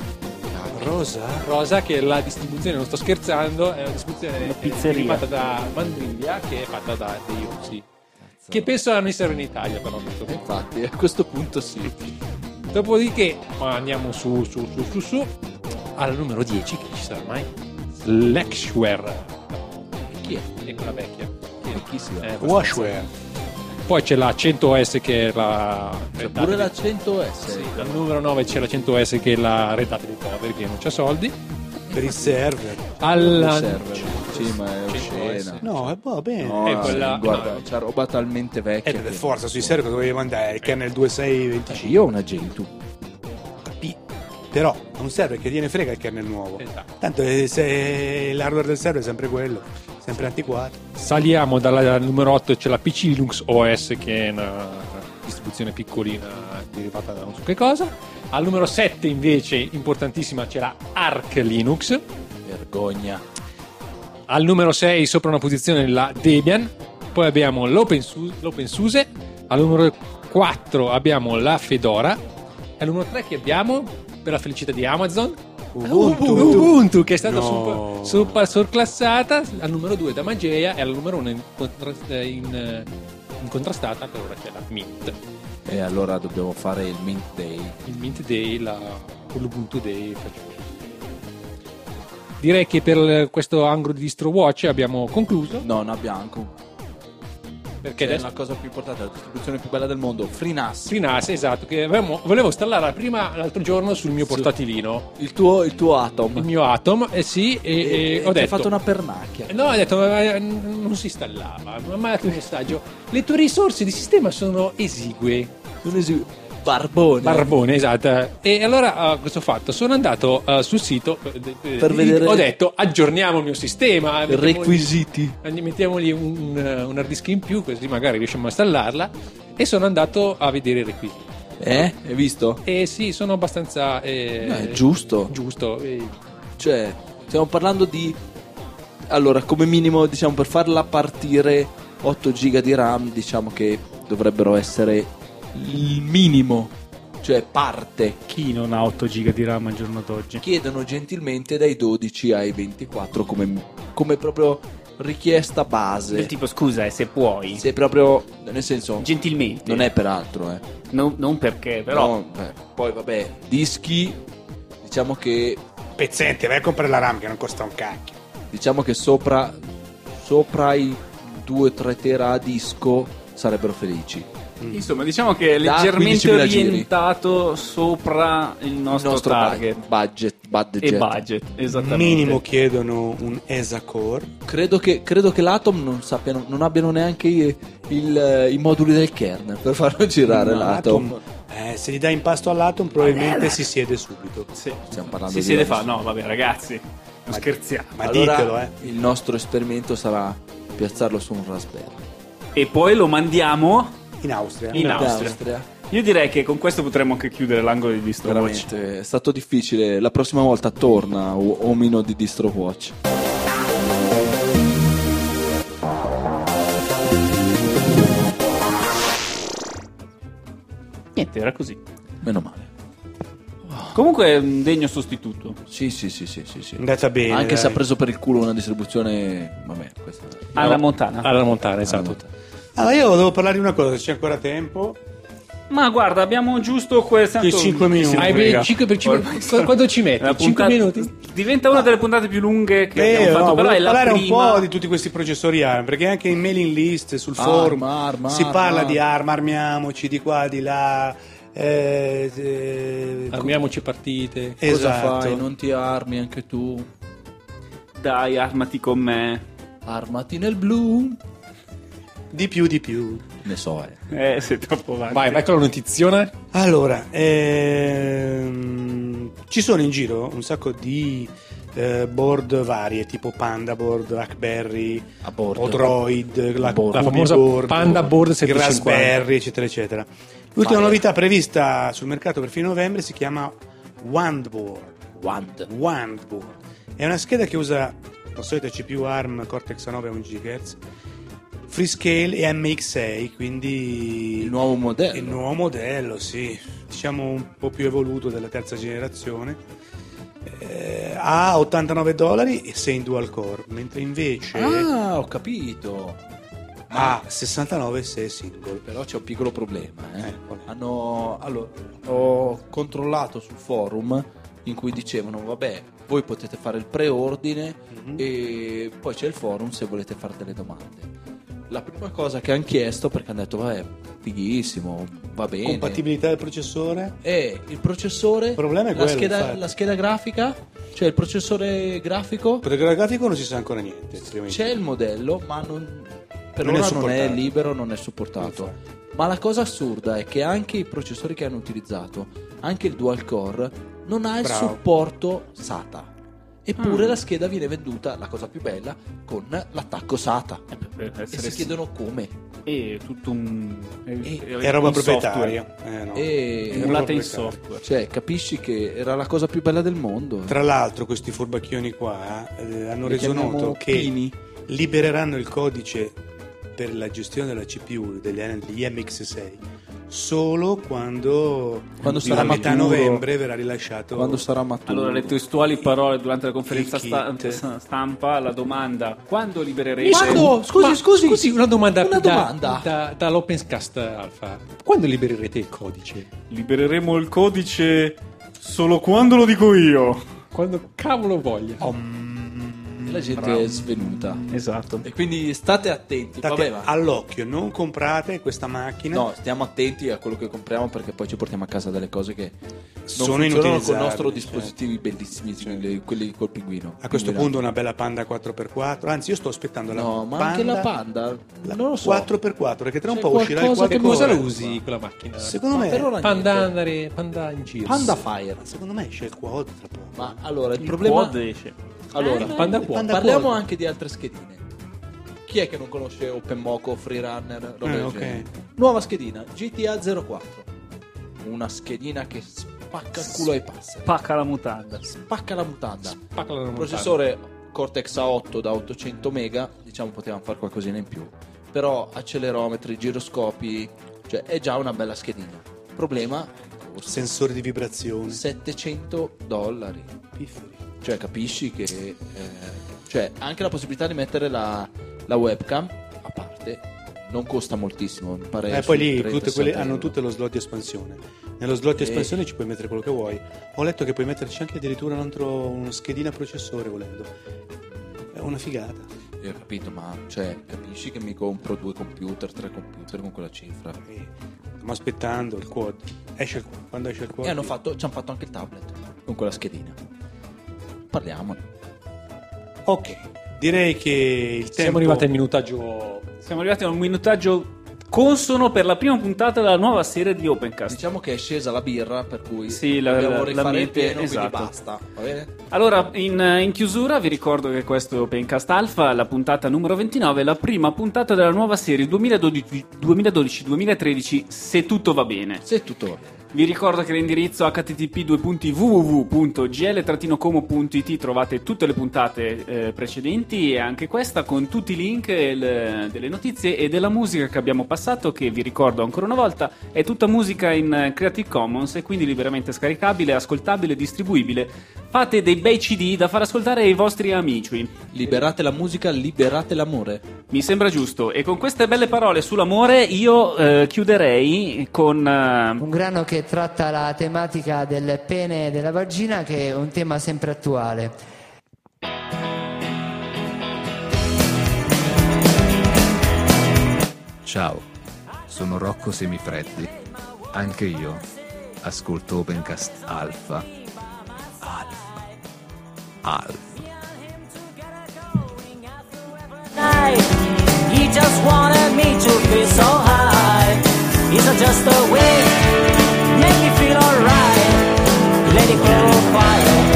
[SPEAKER 5] Rosa?
[SPEAKER 3] che è la distribuzione, non sto scherzando, è una distribuzione
[SPEAKER 4] pizzeria.
[SPEAKER 3] fatta da Mandriglia, che è fatta da dei russi. Che penso hanno essere in Italia, però.
[SPEAKER 2] Infatti, a questo punto sì.
[SPEAKER 3] Dopodiché andiamo su. Al numero 10, che ci sarà mai? Slackware.
[SPEAKER 2] Chi è?
[SPEAKER 3] È quella vecchia.
[SPEAKER 2] Chi si va?
[SPEAKER 5] Washware.
[SPEAKER 3] Poi c'è la 100S che è la
[SPEAKER 2] Pure la 100S.
[SPEAKER 3] Sì, al numero 9 c'è la 100S che è la Red Hat dei poveri che non c'ha soldi.
[SPEAKER 5] Per il server.
[SPEAKER 3] Alla
[SPEAKER 2] server. Sì, ma è
[SPEAKER 3] 100S.
[SPEAKER 2] oscena.
[SPEAKER 5] No, va bene.
[SPEAKER 2] No,
[SPEAKER 3] È quella-
[SPEAKER 2] guarda,
[SPEAKER 3] no.
[SPEAKER 2] c'ha roba talmente vecchia.
[SPEAKER 5] Per
[SPEAKER 2] che-
[SPEAKER 5] forza sui server cosa dovevi mandare? Il kernel 2625.
[SPEAKER 2] Io ho una Gentoo.
[SPEAKER 5] Però è un server che tiene frega il kernel nuovo.
[SPEAKER 3] Esatto.
[SPEAKER 5] Tanto se l'hardware del server è sempre quello, sempre antiquato.
[SPEAKER 3] Saliamo dalla numero 8, c'è la PC Linux OS che è una distribuzione piccolina derivata da non so che cosa. Al numero 7 invece, importantissima, c'è la Arc Linux.
[SPEAKER 2] Vergogna.
[SPEAKER 3] Al numero 6 sopra una posizione la Debian. Poi abbiamo l'OpenSUSE. Al numero 4 abbiamo la Fedora. E al numero 3 che abbiamo, per la felicità di Amazon, Ubuntu, che è stata
[SPEAKER 5] No.
[SPEAKER 3] sorclassata al numero 2 da Mageia e al numero 1 incontrastata per ora c'è la Mint.
[SPEAKER 2] E allora dobbiamo fare il Mint Day.
[SPEAKER 3] Il Mint Day, l'Ubuntu Day. Direi che per questo angolo di Distro Watch abbiamo concluso.
[SPEAKER 2] Nona Bianco.
[SPEAKER 3] Perché
[SPEAKER 2] Che è
[SPEAKER 3] adesso
[SPEAKER 2] la cosa più importante, la distribuzione più bella del mondo. FreeNAS.
[SPEAKER 3] FreeNAS, esatto, che volevo installare l'altro giorno sul mio portatilino,
[SPEAKER 2] Il tuo Atom.
[SPEAKER 3] il mio Atom, sì, e ho
[SPEAKER 2] ti ha
[SPEAKER 3] detto...
[SPEAKER 2] fatto una pernacchia.
[SPEAKER 3] No, ho detto, non si installava, mi ha mandato un messaggio. Le tue risorse di sistema sono esigue. Barbone, esatto. E allora cosa ho fatto? Sono andato sul sito
[SPEAKER 2] Per vedere-
[SPEAKER 3] ho detto aggiorniamo il mio sistema,
[SPEAKER 2] Requisiti.
[SPEAKER 3] mettiamogli un hard disk in più così magari riusciamo a installarla, e sono andato a vedere i requisiti.
[SPEAKER 2] Hai visto?
[SPEAKER 3] E sì, sono abbastanza
[SPEAKER 2] È giusto. Cioè, stiamo parlando di... Allora, come minimo, diciamo, per farla partire 8 giga di RAM, diciamo che dovrebbero essere il minimo. Cioè, parte.
[SPEAKER 4] Chi non ha 8 giga di RAM al giorno d'oggi?
[SPEAKER 2] Chiedono gentilmente dai 12 ai 24 come proprio richiesta base.
[SPEAKER 4] Del tipo, scusa, se puoi.
[SPEAKER 2] Se proprio, nel senso,
[SPEAKER 4] Gentilmente.
[SPEAKER 2] non è per altro,
[SPEAKER 4] Non perché, però.
[SPEAKER 2] No, poi vabbè, dischi, diciamo che
[SPEAKER 5] Pezzente, vai a comprare la RAM che non costa un cacchio.
[SPEAKER 2] sopra i 2-3 tera a disco sarebbero felici.
[SPEAKER 4] Insomma, diciamo che è
[SPEAKER 2] Da
[SPEAKER 4] leggermente
[SPEAKER 2] 15.000 giri.
[SPEAKER 4] orientato sopra il nostro target
[SPEAKER 2] budget.
[SPEAKER 4] e budget, esattamente.
[SPEAKER 5] Minimo chiedono un ESA Core.
[SPEAKER 2] Credo che l'Atom non abbiano neanche i moduli del kernel per farlo girare
[SPEAKER 5] No,
[SPEAKER 2] l'Atom.
[SPEAKER 5] se gli dai in pasto all'Atom probabilmente si siede subito.
[SPEAKER 4] Sì.
[SPEAKER 2] Stiamo parlando
[SPEAKER 4] Si
[SPEAKER 2] di
[SPEAKER 4] siede
[SPEAKER 2] roba-
[SPEAKER 4] fa, no, vabbè, ragazzi, non scherziamo.
[SPEAKER 5] Ma
[SPEAKER 2] Allora,
[SPEAKER 5] ditelo,
[SPEAKER 2] il nostro esperimento sarà piazzarlo su un Raspberry.
[SPEAKER 4] E poi lo mandiamo
[SPEAKER 5] In Austria.
[SPEAKER 4] in Austria.
[SPEAKER 2] Austria.
[SPEAKER 4] Io direi che con questo potremmo anche chiudere l'angolo di DistroWatch.
[SPEAKER 2] Veramente è stato difficile. La prossima volta torna omino di DistroWatch.
[SPEAKER 4] Niente, era così.
[SPEAKER 2] Meno male.
[SPEAKER 4] Comunque è un degno sostituto.
[SPEAKER 2] Sì.
[SPEAKER 5] È andata bene.
[SPEAKER 2] Anche
[SPEAKER 5] dai.
[SPEAKER 2] se ha preso per il culo una distribuzione. Vabbè, questa.
[SPEAKER 4] Alla Montana.
[SPEAKER 3] Alla Montana, esatto.
[SPEAKER 5] Allora io devo parlare di una cosa, se c'è ancora tempo.
[SPEAKER 4] Ma guarda, abbiamo giusto questi
[SPEAKER 5] Che 5 minuti.
[SPEAKER 3] Hai ben 5 per 5. Quanto ci metti? 5 minuti?
[SPEAKER 4] Diventa una delle puntate più lunghe che abbiamo fatto,
[SPEAKER 5] no,
[SPEAKER 4] però è
[SPEAKER 5] volevo
[SPEAKER 4] la
[SPEAKER 5] parlare
[SPEAKER 4] prima.
[SPEAKER 5] un po' di tutti questi processori ARM, perché anche in mailing list, sul forum,
[SPEAKER 2] Arma,
[SPEAKER 5] si parla
[SPEAKER 2] arma.
[SPEAKER 5] di ARM, armiamoci di qua, di là.
[SPEAKER 3] Armiamoci partite.
[SPEAKER 2] Cosa
[SPEAKER 5] Esatto.
[SPEAKER 2] fai? Non ti armi anche tu?
[SPEAKER 4] Dai, armati con me.
[SPEAKER 2] Armati nel blu.
[SPEAKER 5] Di più.
[SPEAKER 2] Ne so,
[SPEAKER 4] Sei troppo avanti.
[SPEAKER 3] Vai con la notiziona.
[SPEAKER 5] Allora, ci sono in giro un sacco di board varie, tipo Panda Board, Raspberry,
[SPEAKER 2] A bordo.
[SPEAKER 5] Odroid, la
[SPEAKER 3] famosa
[SPEAKER 5] Board,
[SPEAKER 3] Panda Board
[SPEAKER 5] il
[SPEAKER 3] 750.
[SPEAKER 5] Raspberry, eccetera, eccetera. L'ultima novità prevista sul mercato per fine novembre si chiama WandBoard. WandBoard. È una scheda che usa la solita CPU ARM Cortex A9 a 1 GHz, Freescale e MX6, quindi
[SPEAKER 2] Il nuovo modello.
[SPEAKER 5] il nuovo modello, sì, diciamo un po' più evoluto della terza generazione. A $89 e 6 in dual core, mentre invece
[SPEAKER 2] Ah, ho capito.
[SPEAKER 5] a 69 e 6 single.
[SPEAKER 2] Però c'è un piccolo problema.
[SPEAKER 5] qual è?
[SPEAKER 2] Allora, ho controllato sul forum in cui dicevano: vabbè, voi potete fare il preordine e poi c'è il forum se volete fare delle domande. La prima cosa che hanno chiesto, perché hanno detto: vabbè, fighissimo, va bene.
[SPEAKER 5] Compatibilità del processore?
[SPEAKER 2] E il processore,
[SPEAKER 5] Il problema è quello, infatti.
[SPEAKER 2] la scheda grafica, cioè il processore grafico,
[SPEAKER 5] Per il grafico non si sa ancora niente.
[SPEAKER 2] c'è il modello, ma per
[SPEAKER 5] Non è
[SPEAKER 2] ora non è
[SPEAKER 5] supportato.
[SPEAKER 2] libero, non è supportato. Ma la cosa assurda è che anche i processori che hanno utilizzato, anche il dual core, non ha il
[SPEAKER 5] Bravo.
[SPEAKER 2] supporto SATA. Eppure la scheda viene venduta, la cosa più bella, con l'attacco SATA.
[SPEAKER 4] Per
[SPEAKER 2] E
[SPEAKER 4] essere
[SPEAKER 2] si chiedono come.
[SPEAKER 4] è tutto un
[SPEAKER 5] È roba
[SPEAKER 4] un
[SPEAKER 5] proprietaria.
[SPEAKER 4] software.
[SPEAKER 2] E
[SPEAKER 4] Emulata in
[SPEAKER 5] proprietaria.
[SPEAKER 4] software.
[SPEAKER 2] cioè, capisci che era la cosa più bella del mondo.
[SPEAKER 5] Tra l'altro questi furbacchioni qua hanno
[SPEAKER 2] Li
[SPEAKER 5] reso
[SPEAKER 2] chiamiamo
[SPEAKER 5] noto che
[SPEAKER 2] Pini.
[SPEAKER 5] libereranno il codice per la gestione della CPU degli MX6 solo quando
[SPEAKER 2] sarà
[SPEAKER 5] a metà
[SPEAKER 2] maturo.
[SPEAKER 5] novembre verrà rilasciato.
[SPEAKER 2] Quando sarà maturo.
[SPEAKER 4] Allora, le testuali parole durante la conferenza
[SPEAKER 5] Il kit.
[SPEAKER 4] stampa, la domanda: quando libererete?
[SPEAKER 2] Quando? Scusi,
[SPEAKER 3] una domanda,
[SPEAKER 2] Una domanda.
[SPEAKER 3] dall'Openscast Alpha. Quando libererete il codice?
[SPEAKER 4] Libereremo il codice solo quando lo dico io.
[SPEAKER 3] Quando cavolo voglia.
[SPEAKER 2] La gente è svenuta.
[SPEAKER 4] Esatto.
[SPEAKER 2] E quindi state attenti.
[SPEAKER 5] State
[SPEAKER 2] Vabbè, ma-
[SPEAKER 5] all'occhio, non comprate questa macchina.
[SPEAKER 2] No, stiamo attenti a quello che compriamo perché poi ci portiamo a casa delle cose che non
[SPEAKER 5] Sono
[SPEAKER 2] funzionano con i
[SPEAKER 5] inutilizzabili,
[SPEAKER 2] nostri
[SPEAKER 5] certo.
[SPEAKER 2] dispositivi bellissimi, quelli col pinguino.
[SPEAKER 5] A questo punto una bella Panda 4x4, anzi io sto aspettando la
[SPEAKER 2] No, ma
[SPEAKER 5] Panda,
[SPEAKER 2] anche la Panda,
[SPEAKER 5] la
[SPEAKER 2] non lo so.
[SPEAKER 5] 4x4, perché tra un
[SPEAKER 2] C'è
[SPEAKER 5] po' uscirà il
[SPEAKER 2] qualcosa che
[SPEAKER 3] Cosa
[SPEAKER 5] quad-core.
[SPEAKER 3] lo usi quella macchina?
[SPEAKER 5] Secondo
[SPEAKER 2] Ma
[SPEAKER 5] me,
[SPEAKER 2] per ora
[SPEAKER 3] Panda
[SPEAKER 2] niente.
[SPEAKER 3] Panda in giro.
[SPEAKER 2] Panda Fire.
[SPEAKER 5] secondo me esce il quad tra poco.
[SPEAKER 2] Ma allora, il
[SPEAKER 4] Il
[SPEAKER 2] problema
[SPEAKER 4] quad esce.
[SPEAKER 2] allora,
[SPEAKER 3] Panda Quad.
[SPEAKER 5] Panda
[SPEAKER 2] parliamo
[SPEAKER 5] Quad.
[SPEAKER 2] anche di altre schedine. Chi è che non conosce OpenMoco, Freerunner, roba del
[SPEAKER 5] ok.
[SPEAKER 2] genere? Nuova schedina, GTA 04. Una schedina che spacca il culo ai passer.
[SPEAKER 4] Spacca la mutanda.
[SPEAKER 2] Spacca la mutanda.
[SPEAKER 3] Spacca la montagna.
[SPEAKER 2] Processore Cortex A8 da 800 mega, diciamo potevamo fare qualcosina in più. Però accelerometri, giroscopi, cioè è già una bella schedina. Problema,
[SPEAKER 5] Sensore di vibrazione.
[SPEAKER 2] $700.
[SPEAKER 5] Pifferi.
[SPEAKER 2] Cioè capisci che cioè anche la possibilità di mettere la webcam a parte non costa moltissimo, mi pare.
[SPEAKER 5] Poi
[SPEAKER 2] sui
[SPEAKER 5] lì
[SPEAKER 2] 30,
[SPEAKER 5] tutte quelle
[SPEAKER 2] 60
[SPEAKER 5] hanno
[SPEAKER 2] euro.
[SPEAKER 5] tutte lo slot di espansione. Nello slot di espansione ci puoi mettere quello che vuoi. Ho letto che puoi metterci anche addirittura uno schedina processore volendo. È una figata.
[SPEAKER 2] Ho capito, ma cioè, capisci che mi compro 2 computer, 3 computer con quella cifra?
[SPEAKER 5] Stiamo aspettando il quad. Esce il quad. Quando esce il quad?
[SPEAKER 2] E ci hanno fatto anche il tablet con quella schedina. Parliamone.
[SPEAKER 5] Ok, direi che il tempo...
[SPEAKER 3] Siamo arrivati al minutaggio.
[SPEAKER 4] Siamo arrivati a un minutaggio consono per la prima puntata della nuova serie di Opencast.
[SPEAKER 2] Diciamo che è scesa la birra, per cui
[SPEAKER 4] Sì,
[SPEAKER 2] dobbiamo rifare il pieno,
[SPEAKER 4] esatto.
[SPEAKER 2] quindi basta, va bene?
[SPEAKER 4] Allora, in chiusura vi ricordo che questo è Opencast Alpha, la puntata numero 29, la prima puntata della nuova serie 2012-2013, se tutto va bene.
[SPEAKER 2] Se tutto va bene.
[SPEAKER 4] Vi ricordo che l'indirizzo http://www.gl-como.it trovate tutte le puntate precedenti e anche questa con tutti i link delle notizie e della musica che abbiamo passato, che vi ricordo ancora una volta è tutta musica in Creative Commons e quindi liberamente scaricabile, ascoltabile, distribuibile. Fate dei bei CD da far ascoltare ai vostri amici.
[SPEAKER 2] Liberate la musica, liberate l'amore.
[SPEAKER 4] Mi sembra giusto. E con queste belle parole sull'amore io chiuderei con...
[SPEAKER 6] Un brano che tratta la tematica del pene e della vagina, che è un tema sempre attuale.
[SPEAKER 7] Ciao, sono Rocco Semifreddi. Anche io ascolto Opencast Alpha. Alpha.
[SPEAKER 8] He just wanted me to feel so high. Is it just a way? Make me feel alright. Let it go fire.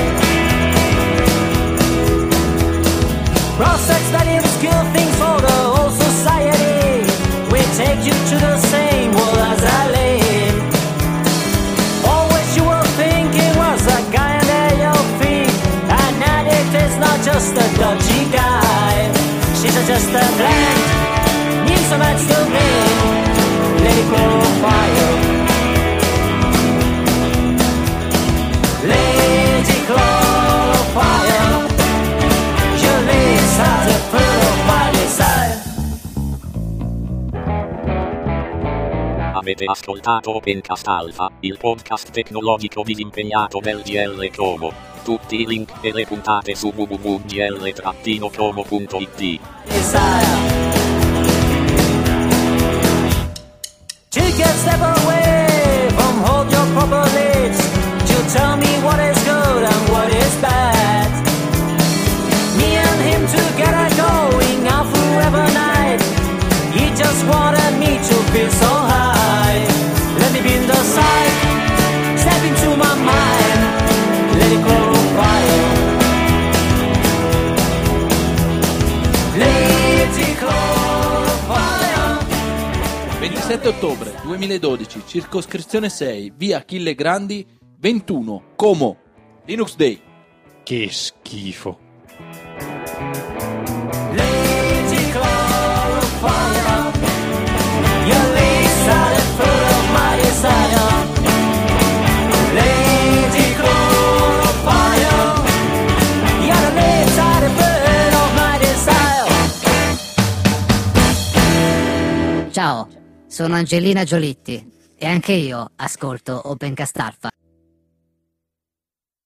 [SPEAKER 8] Raw sex that is good things for the whole society. We take you to the same world as I live. Always you were thinking was a guy under your feet. And now it is not just a dodgy guy. She's just a blank. Means so much to me. Let it go fire. Lady Chlorofire, your lips are the fruit of my desire.
[SPEAKER 9] Avete ascoltato Opencast Alpha, il podcast tecnologico disimpegnato del GL Como. Tutti i link e le puntate su www.gl-como.it.
[SPEAKER 8] Take a step away from hold your proper lips. You tell me what is good and what is bad. Me and him together going out forever night. He just wanted me to feel so high. Let me be in the side, step into my mind. Let it go fire. Let it go fire.
[SPEAKER 2] 27 ottobre 2012, circoscrizione 6, via Achille Grandi, 21, Como, Linux Day.
[SPEAKER 3] Che schifo.
[SPEAKER 8] Lady Chlorofire, your lips are the fruit of my desire. Lady Chlorofire, your lips are the fruit of my desire.
[SPEAKER 10] Ciao, sono Angelina Giolitti e anche io ascolto Opencast Alpha.